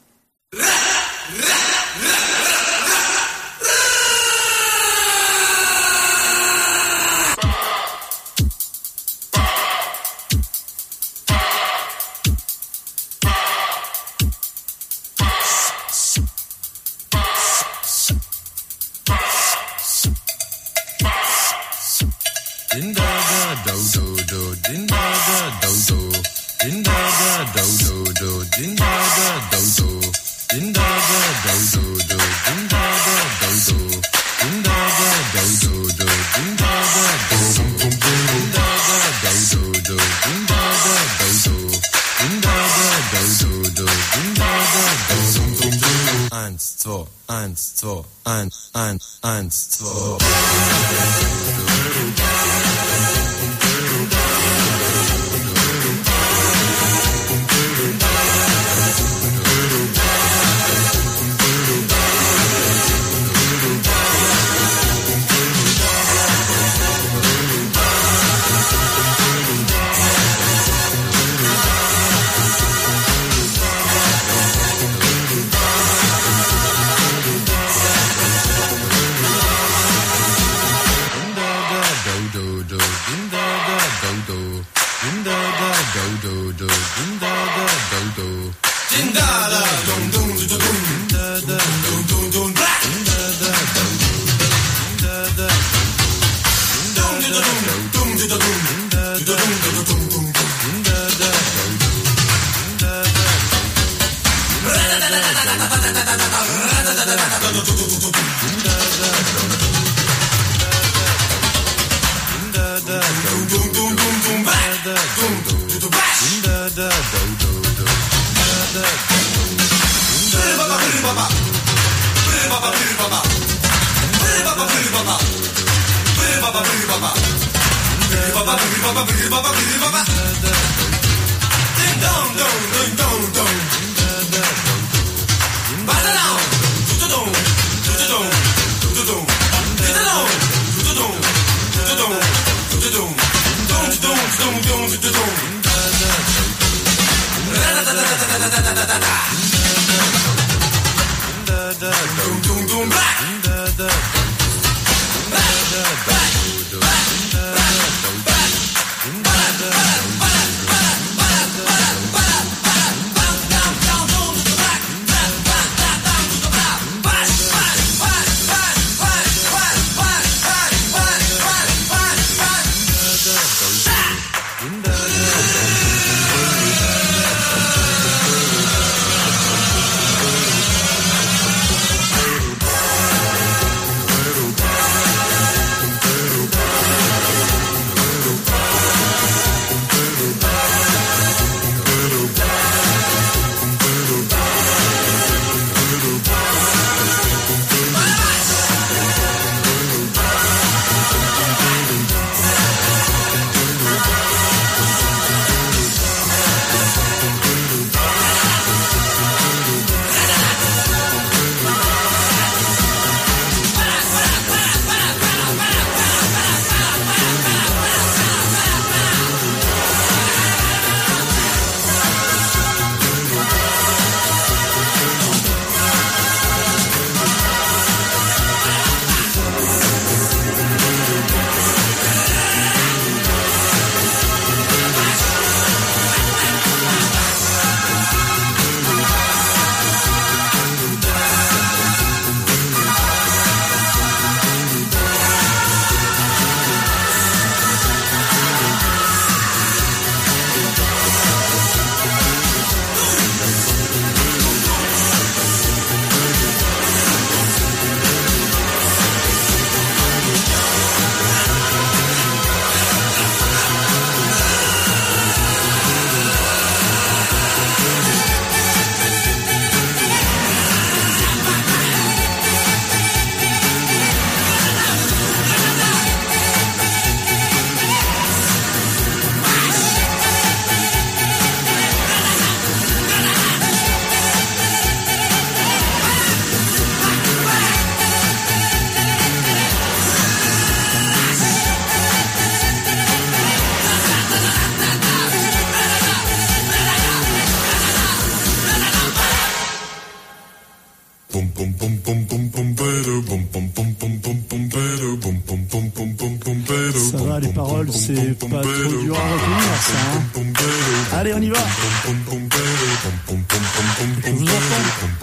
Din da da do do do, din da da do do, din da da do do do, din da da do do, din da da do do do, din da da do do, din da da do do do, din da da do do, din da da do do do, din da da do do, din da da do do do, din da da do do do. Eins, zwei, eins, zwei, eins, eins, eins, zwei. C'est pas trop dur à retenir ça. Hein. Allez, on y va. Je vous entends.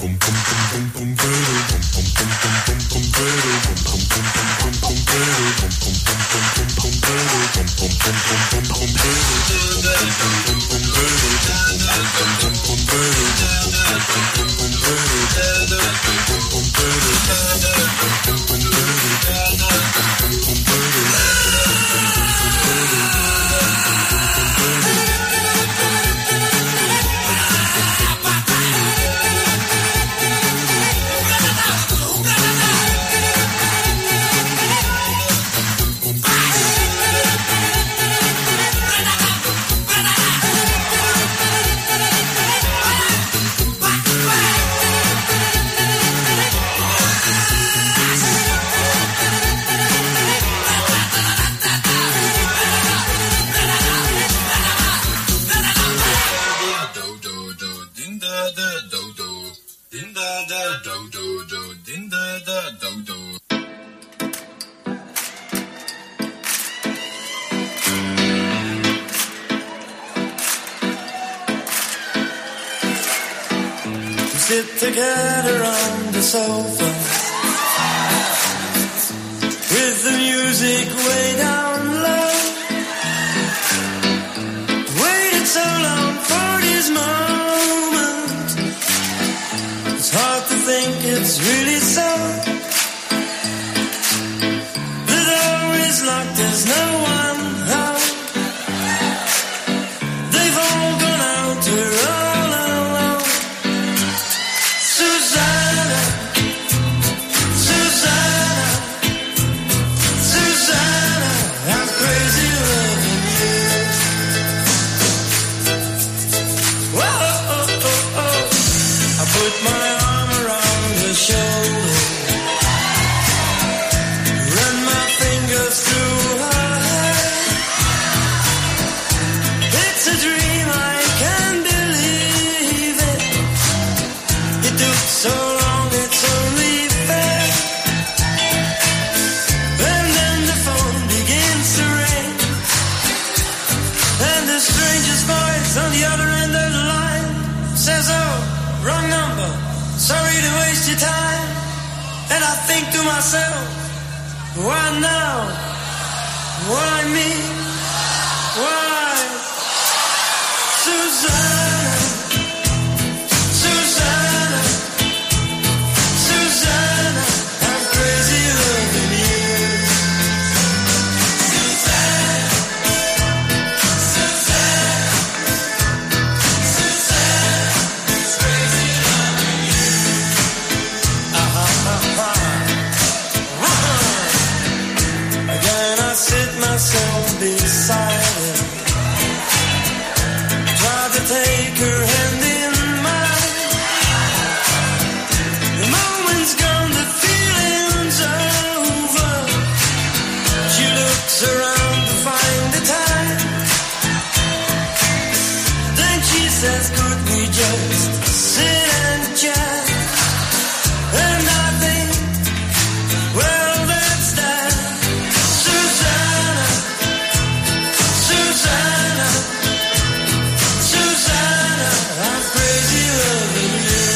Sit together on the sofa with the music way down low. Waited so long for this moment. It's hard to think it's really so. The door is locked, there's no one home. They've all gone out, we're all alone. Susanna, Susanna, Susanna, I'm crazy loving you. Whoa, oh, oh, oh. I put my arm around her shoulder, run my fingers through her hair. It's a dream, I can't believe it. It took so long, it's only fair. And then the phone begins to ring, and the stranger's voice on the other end of the line says, oh, wrong number, sorry to waste your time. And I think to myself, why now? Why me? Why? Susanna, Susanna, Susanna, I'm crazy loving you. Susanna, Susanna, Susanna, it's crazy loving you. Uh-huh, uh-huh, uh-huh. Again I sit myself beside her, try to take her hand in mine. The moment's gone, the feeling's over. She looks around to find the time. Then she says, could we just sit and chat? And I think, well, that's that. Susanna, Susanna, Susanna, I'm crazy loving you.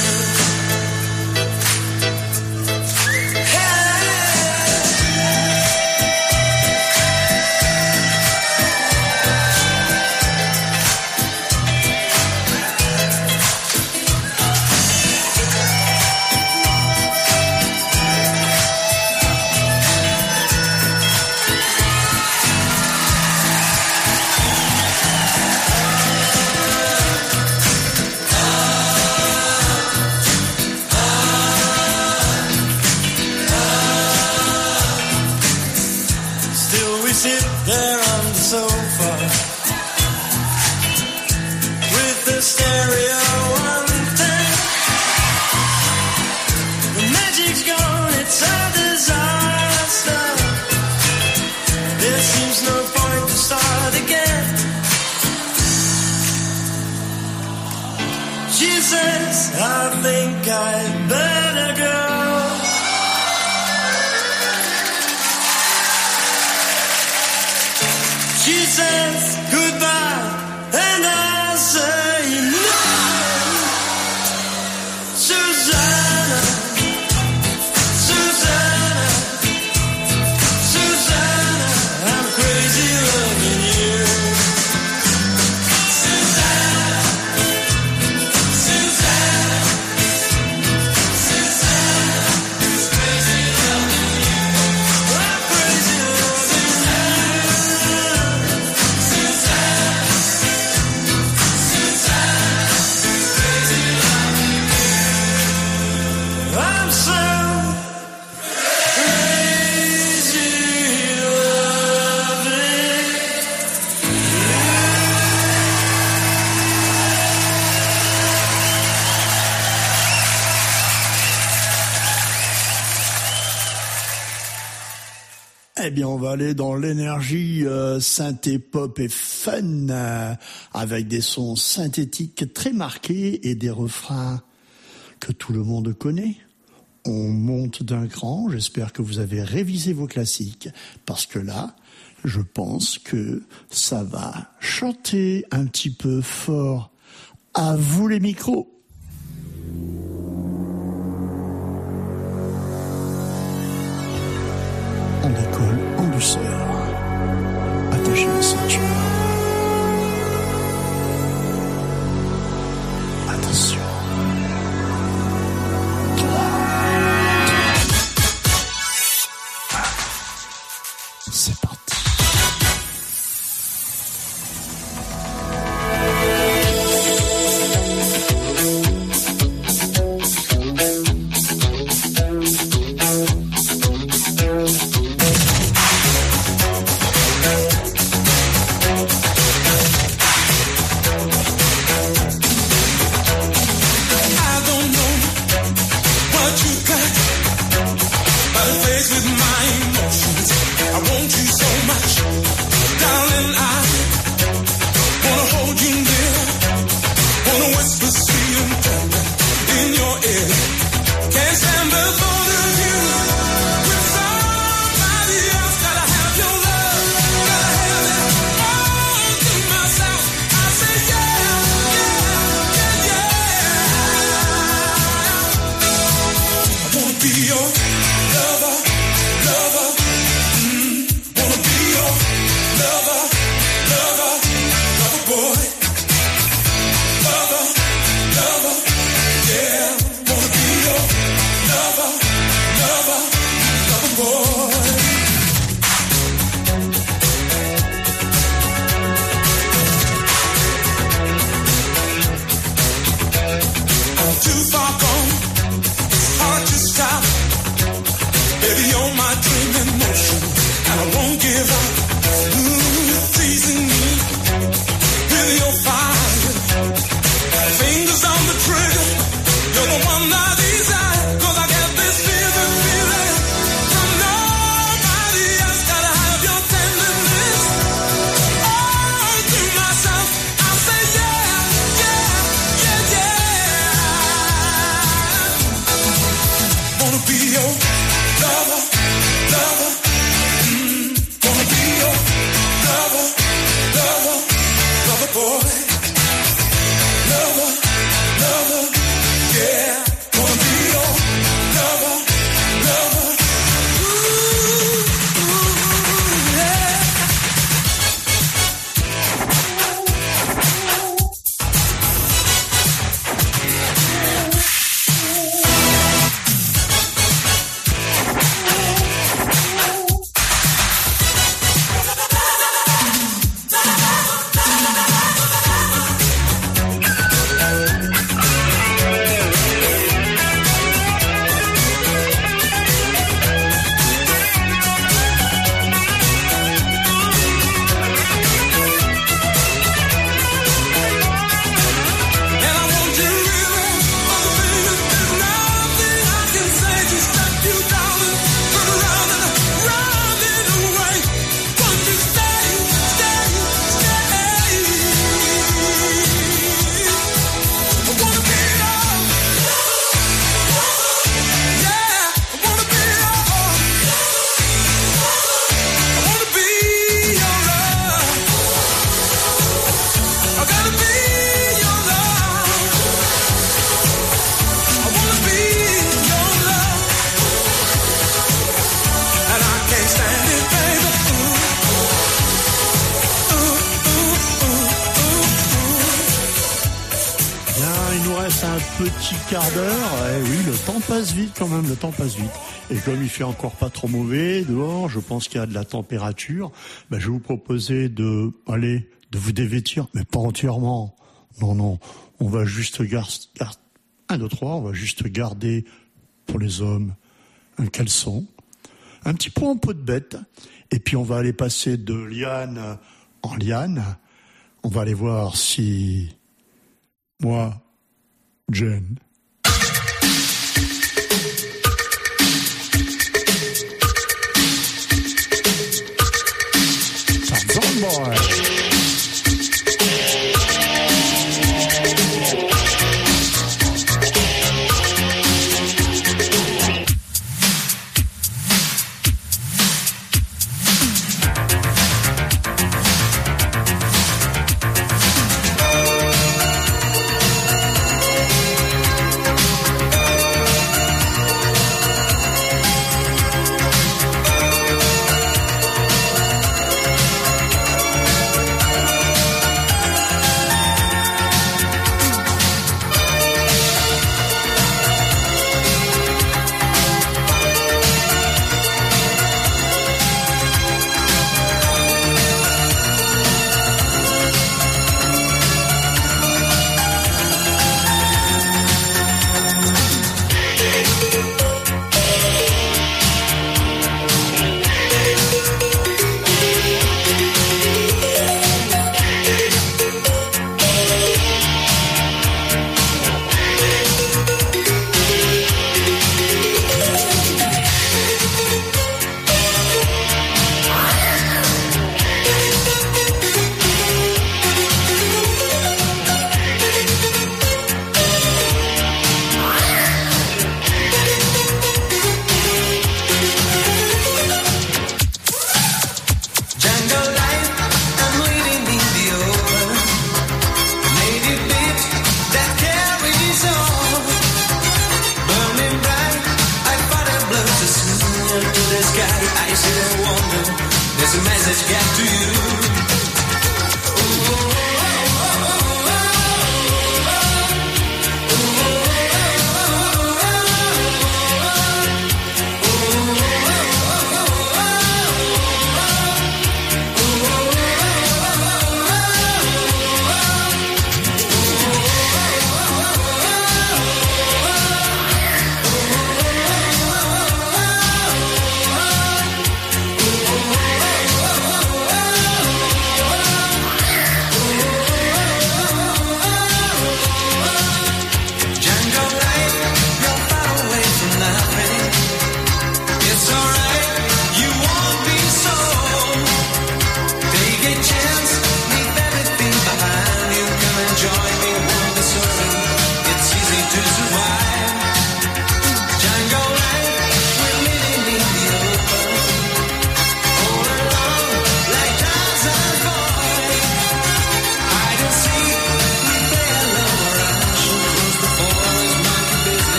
Still we sit there on the sofa with the stereo on ten. The magic's gone, it's a disaster. There seems no point to start again. She says, I think I'd better go. She says goodbye and I say no. Susanna, Susanna, Susanna, I'm crazy loving you. Susanna, Susanna, Susanna, I'm crazy loving you. I'm crazy loving you. Susanna, Susanna, crazy loving you. I'm so crazy loving Eh bien, on va aller dans l'énergie euh, synthé pop et fun, euh, avec des sons synthétiques très marqués et des refrains que tout le monde connaît. On monte d'un cran, j'espère que vous avez révisé vos classiques, parce que là, je pense que ça va chanter un petit peu fort. À vous les micros. On décolle en douceur. Attachez la ceinture. Attention. C'est parti. I don't know what you got, but faced with my emotions, I want you so much, darling. I wanna hold you near, wanna whisper sweet and tender in your ear. Can't stand the thought of you with somebody else. Gotta have your love, gotta have it all to myself. I say yeah, yeah, yeah, yeah. I wanna be your lover, lover. Mm, wanna be your lover, lover, lover boy. Lover, lover, yeah. Wanna be your lover, lover, lover boy. I'm too far gone, it's hard to stop. Baby, you're my dream in motion, and I won't give up. Ooh, teasing me with your fire, fingers on the trigger. You're the one I desire, 'cause I get this feeling, feeling from nobody else. Gotta have your tenderness all to myself. I say yeah, yeah, yeah, yeah. Wanna be your lover, lover. Mm, wanna be petit quart d'heure. Eh oui, le temps passe vite quand même, le temps passe vite. Et comme il fait encore pas trop mauvais dehors, je pense qu'il y a de la température, ben je vais vous proposer de, allez, de vous dévêtir, mais pas entièrement. Non, non, on va juste garder, gar, un, deux, trois, on va juste garder pour les hommes un caleçon, un petit peu en peau de bête, et puis on va aller passer de liane en liane. On va aller voir si moi, Jen, Tarzan Boy. Oh,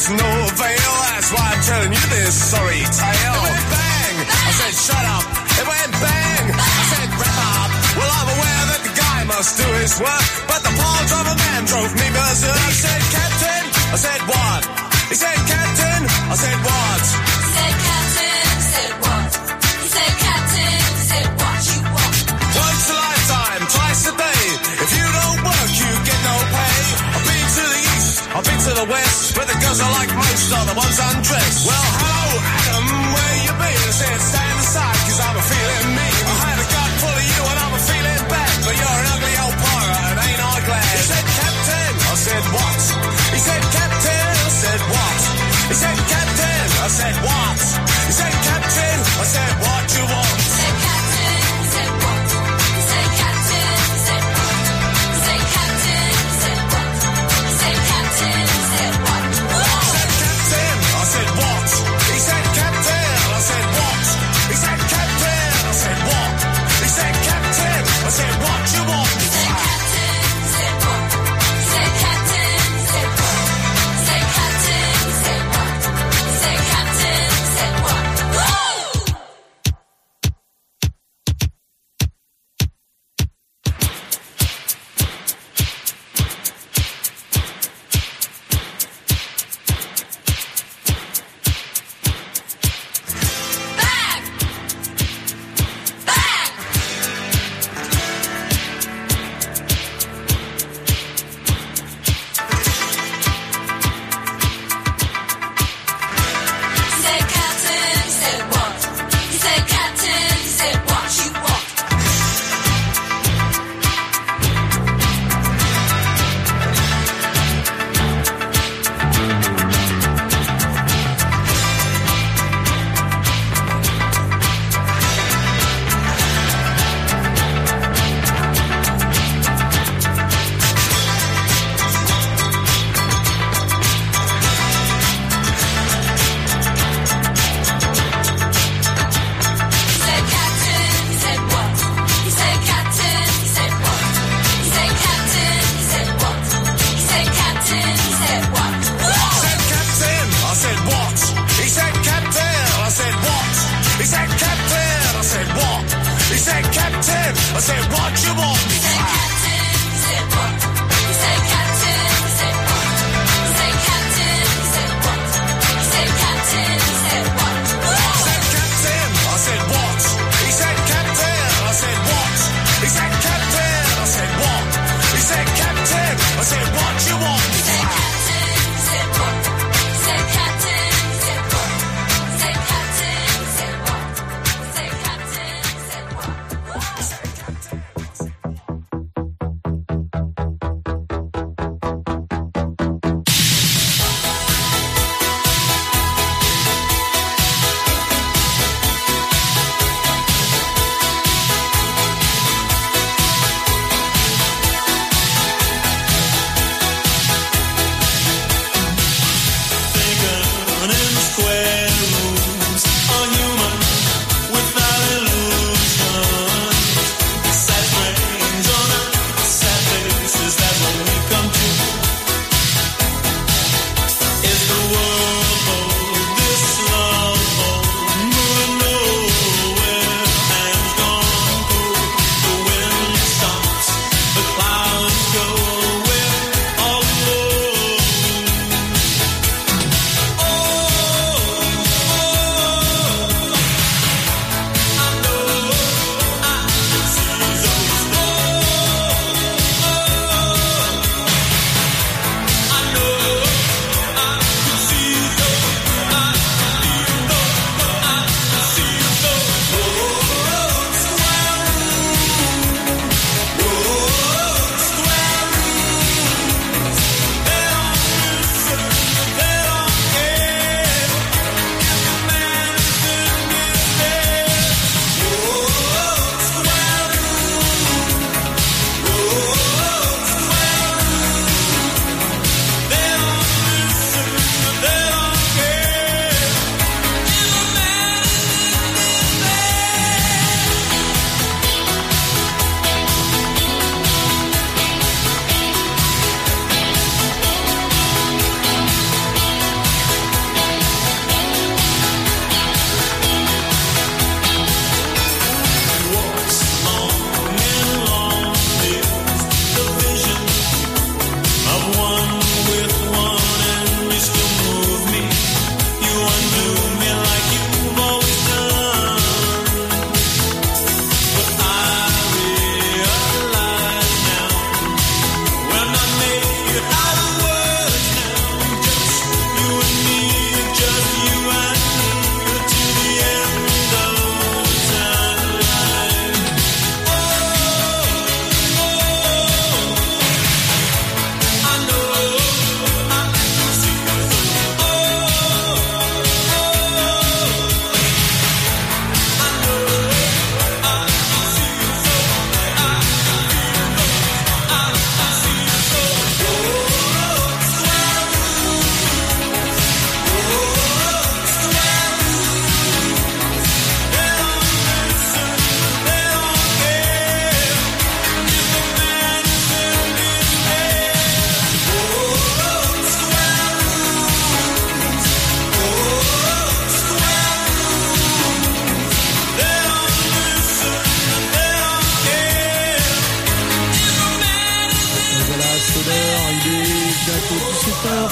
to no avail. That's why I'm telling you this sorry tale. It went bang. I said, shut up. It went bang. I said, wrap up. Well, I'm aware that the guy must do his work, but the part of a man drove me berserk. He said, Captain. I said, what? He said, Captain. I said, what? He said, Captain. I said, what? He said, Captain. I said, what you want? Once a lifetime, twice a day. If you don't work, you get no pay. I've been to the east, I've been to the west, but the girls I like most are the ones undressed. Well, hello, Adam, where you been? I said, stand aside, cause I'm a feeling mean. I had a gut full of you and I'm a feeling bad, but you're an ugly old pirate and ain't I glad? He said, Captain. I said, what? He said, Captain. I said, what? He said, Captain. I said, what? He said, Captain. I said, what you want? He said, Captain. I said, what? He said, Captain. I said, what? He said, Captain. I said, what? He said, Captain. I said, what? He said, Captain. I said, what? He said, Captain. I said, what? He said, Captain. I said, what? He said, Captain. I said, what you want? He said, Captain. I said, what? He said, Captain. I said, what? He said, Captain. I said, what? He said, Captain. I said, what? Woo! He said, Captain, he said, what? He said, Captain, he said, what you want? He said, Captain, he said, what? He said, Captain, he said, what? He said, Captain, he said, what? He said, Captain, he said, what? He said, Captain. I said, what? He said, Captain. I said, what? He said, Captain. I said, what? He said, Captain. I said, what you want? He said, Captain, he said, what? He said, Captain, he said, what? He said, Captain, he said, what? He said, Captain, he said, what? He said, Captain. I said, what? He said, Captain. I said, what? He said, Captain. I said, what? He said, Captain. I said, what you want? He said, Captain, he said, what? He said, Captain, he said, what? He said, Captain, he said, what? He said, Captain, he said, what?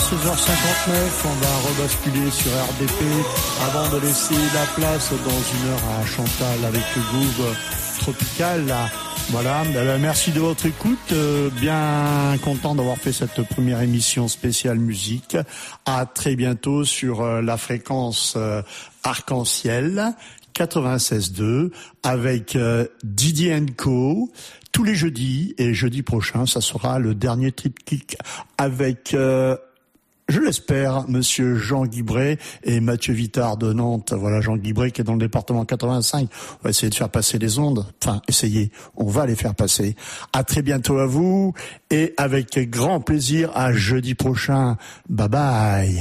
seize heures cinquante-neuf, on va rebasculer sur R D P avant de laisser la place dans une heure à Chantal avec le groove tropical. Voilà, merci de votre écoute, euh, bien content d'avoir fait cette première émission spéciale musique. À très bientôt sur euh, la fréquence euh, Arc-en-Ciel quatre-vingt-seize deux avec euh, Didier and Co tous les jeudis, et jeudi prochain ça sera le dernier triptyque avec euh, je l'espère, monsieur Jean Guibray et Mathieu Vittard de Nantes. Voilà, Jean Guibray qui est dans le département quatre-vingt-cinq. On va essayer de faire passer les ondes. Enfin, essayez. On va les faire passer. À très bientôt à vous et avec grand plaisir à jeudi prochain. Bye bye.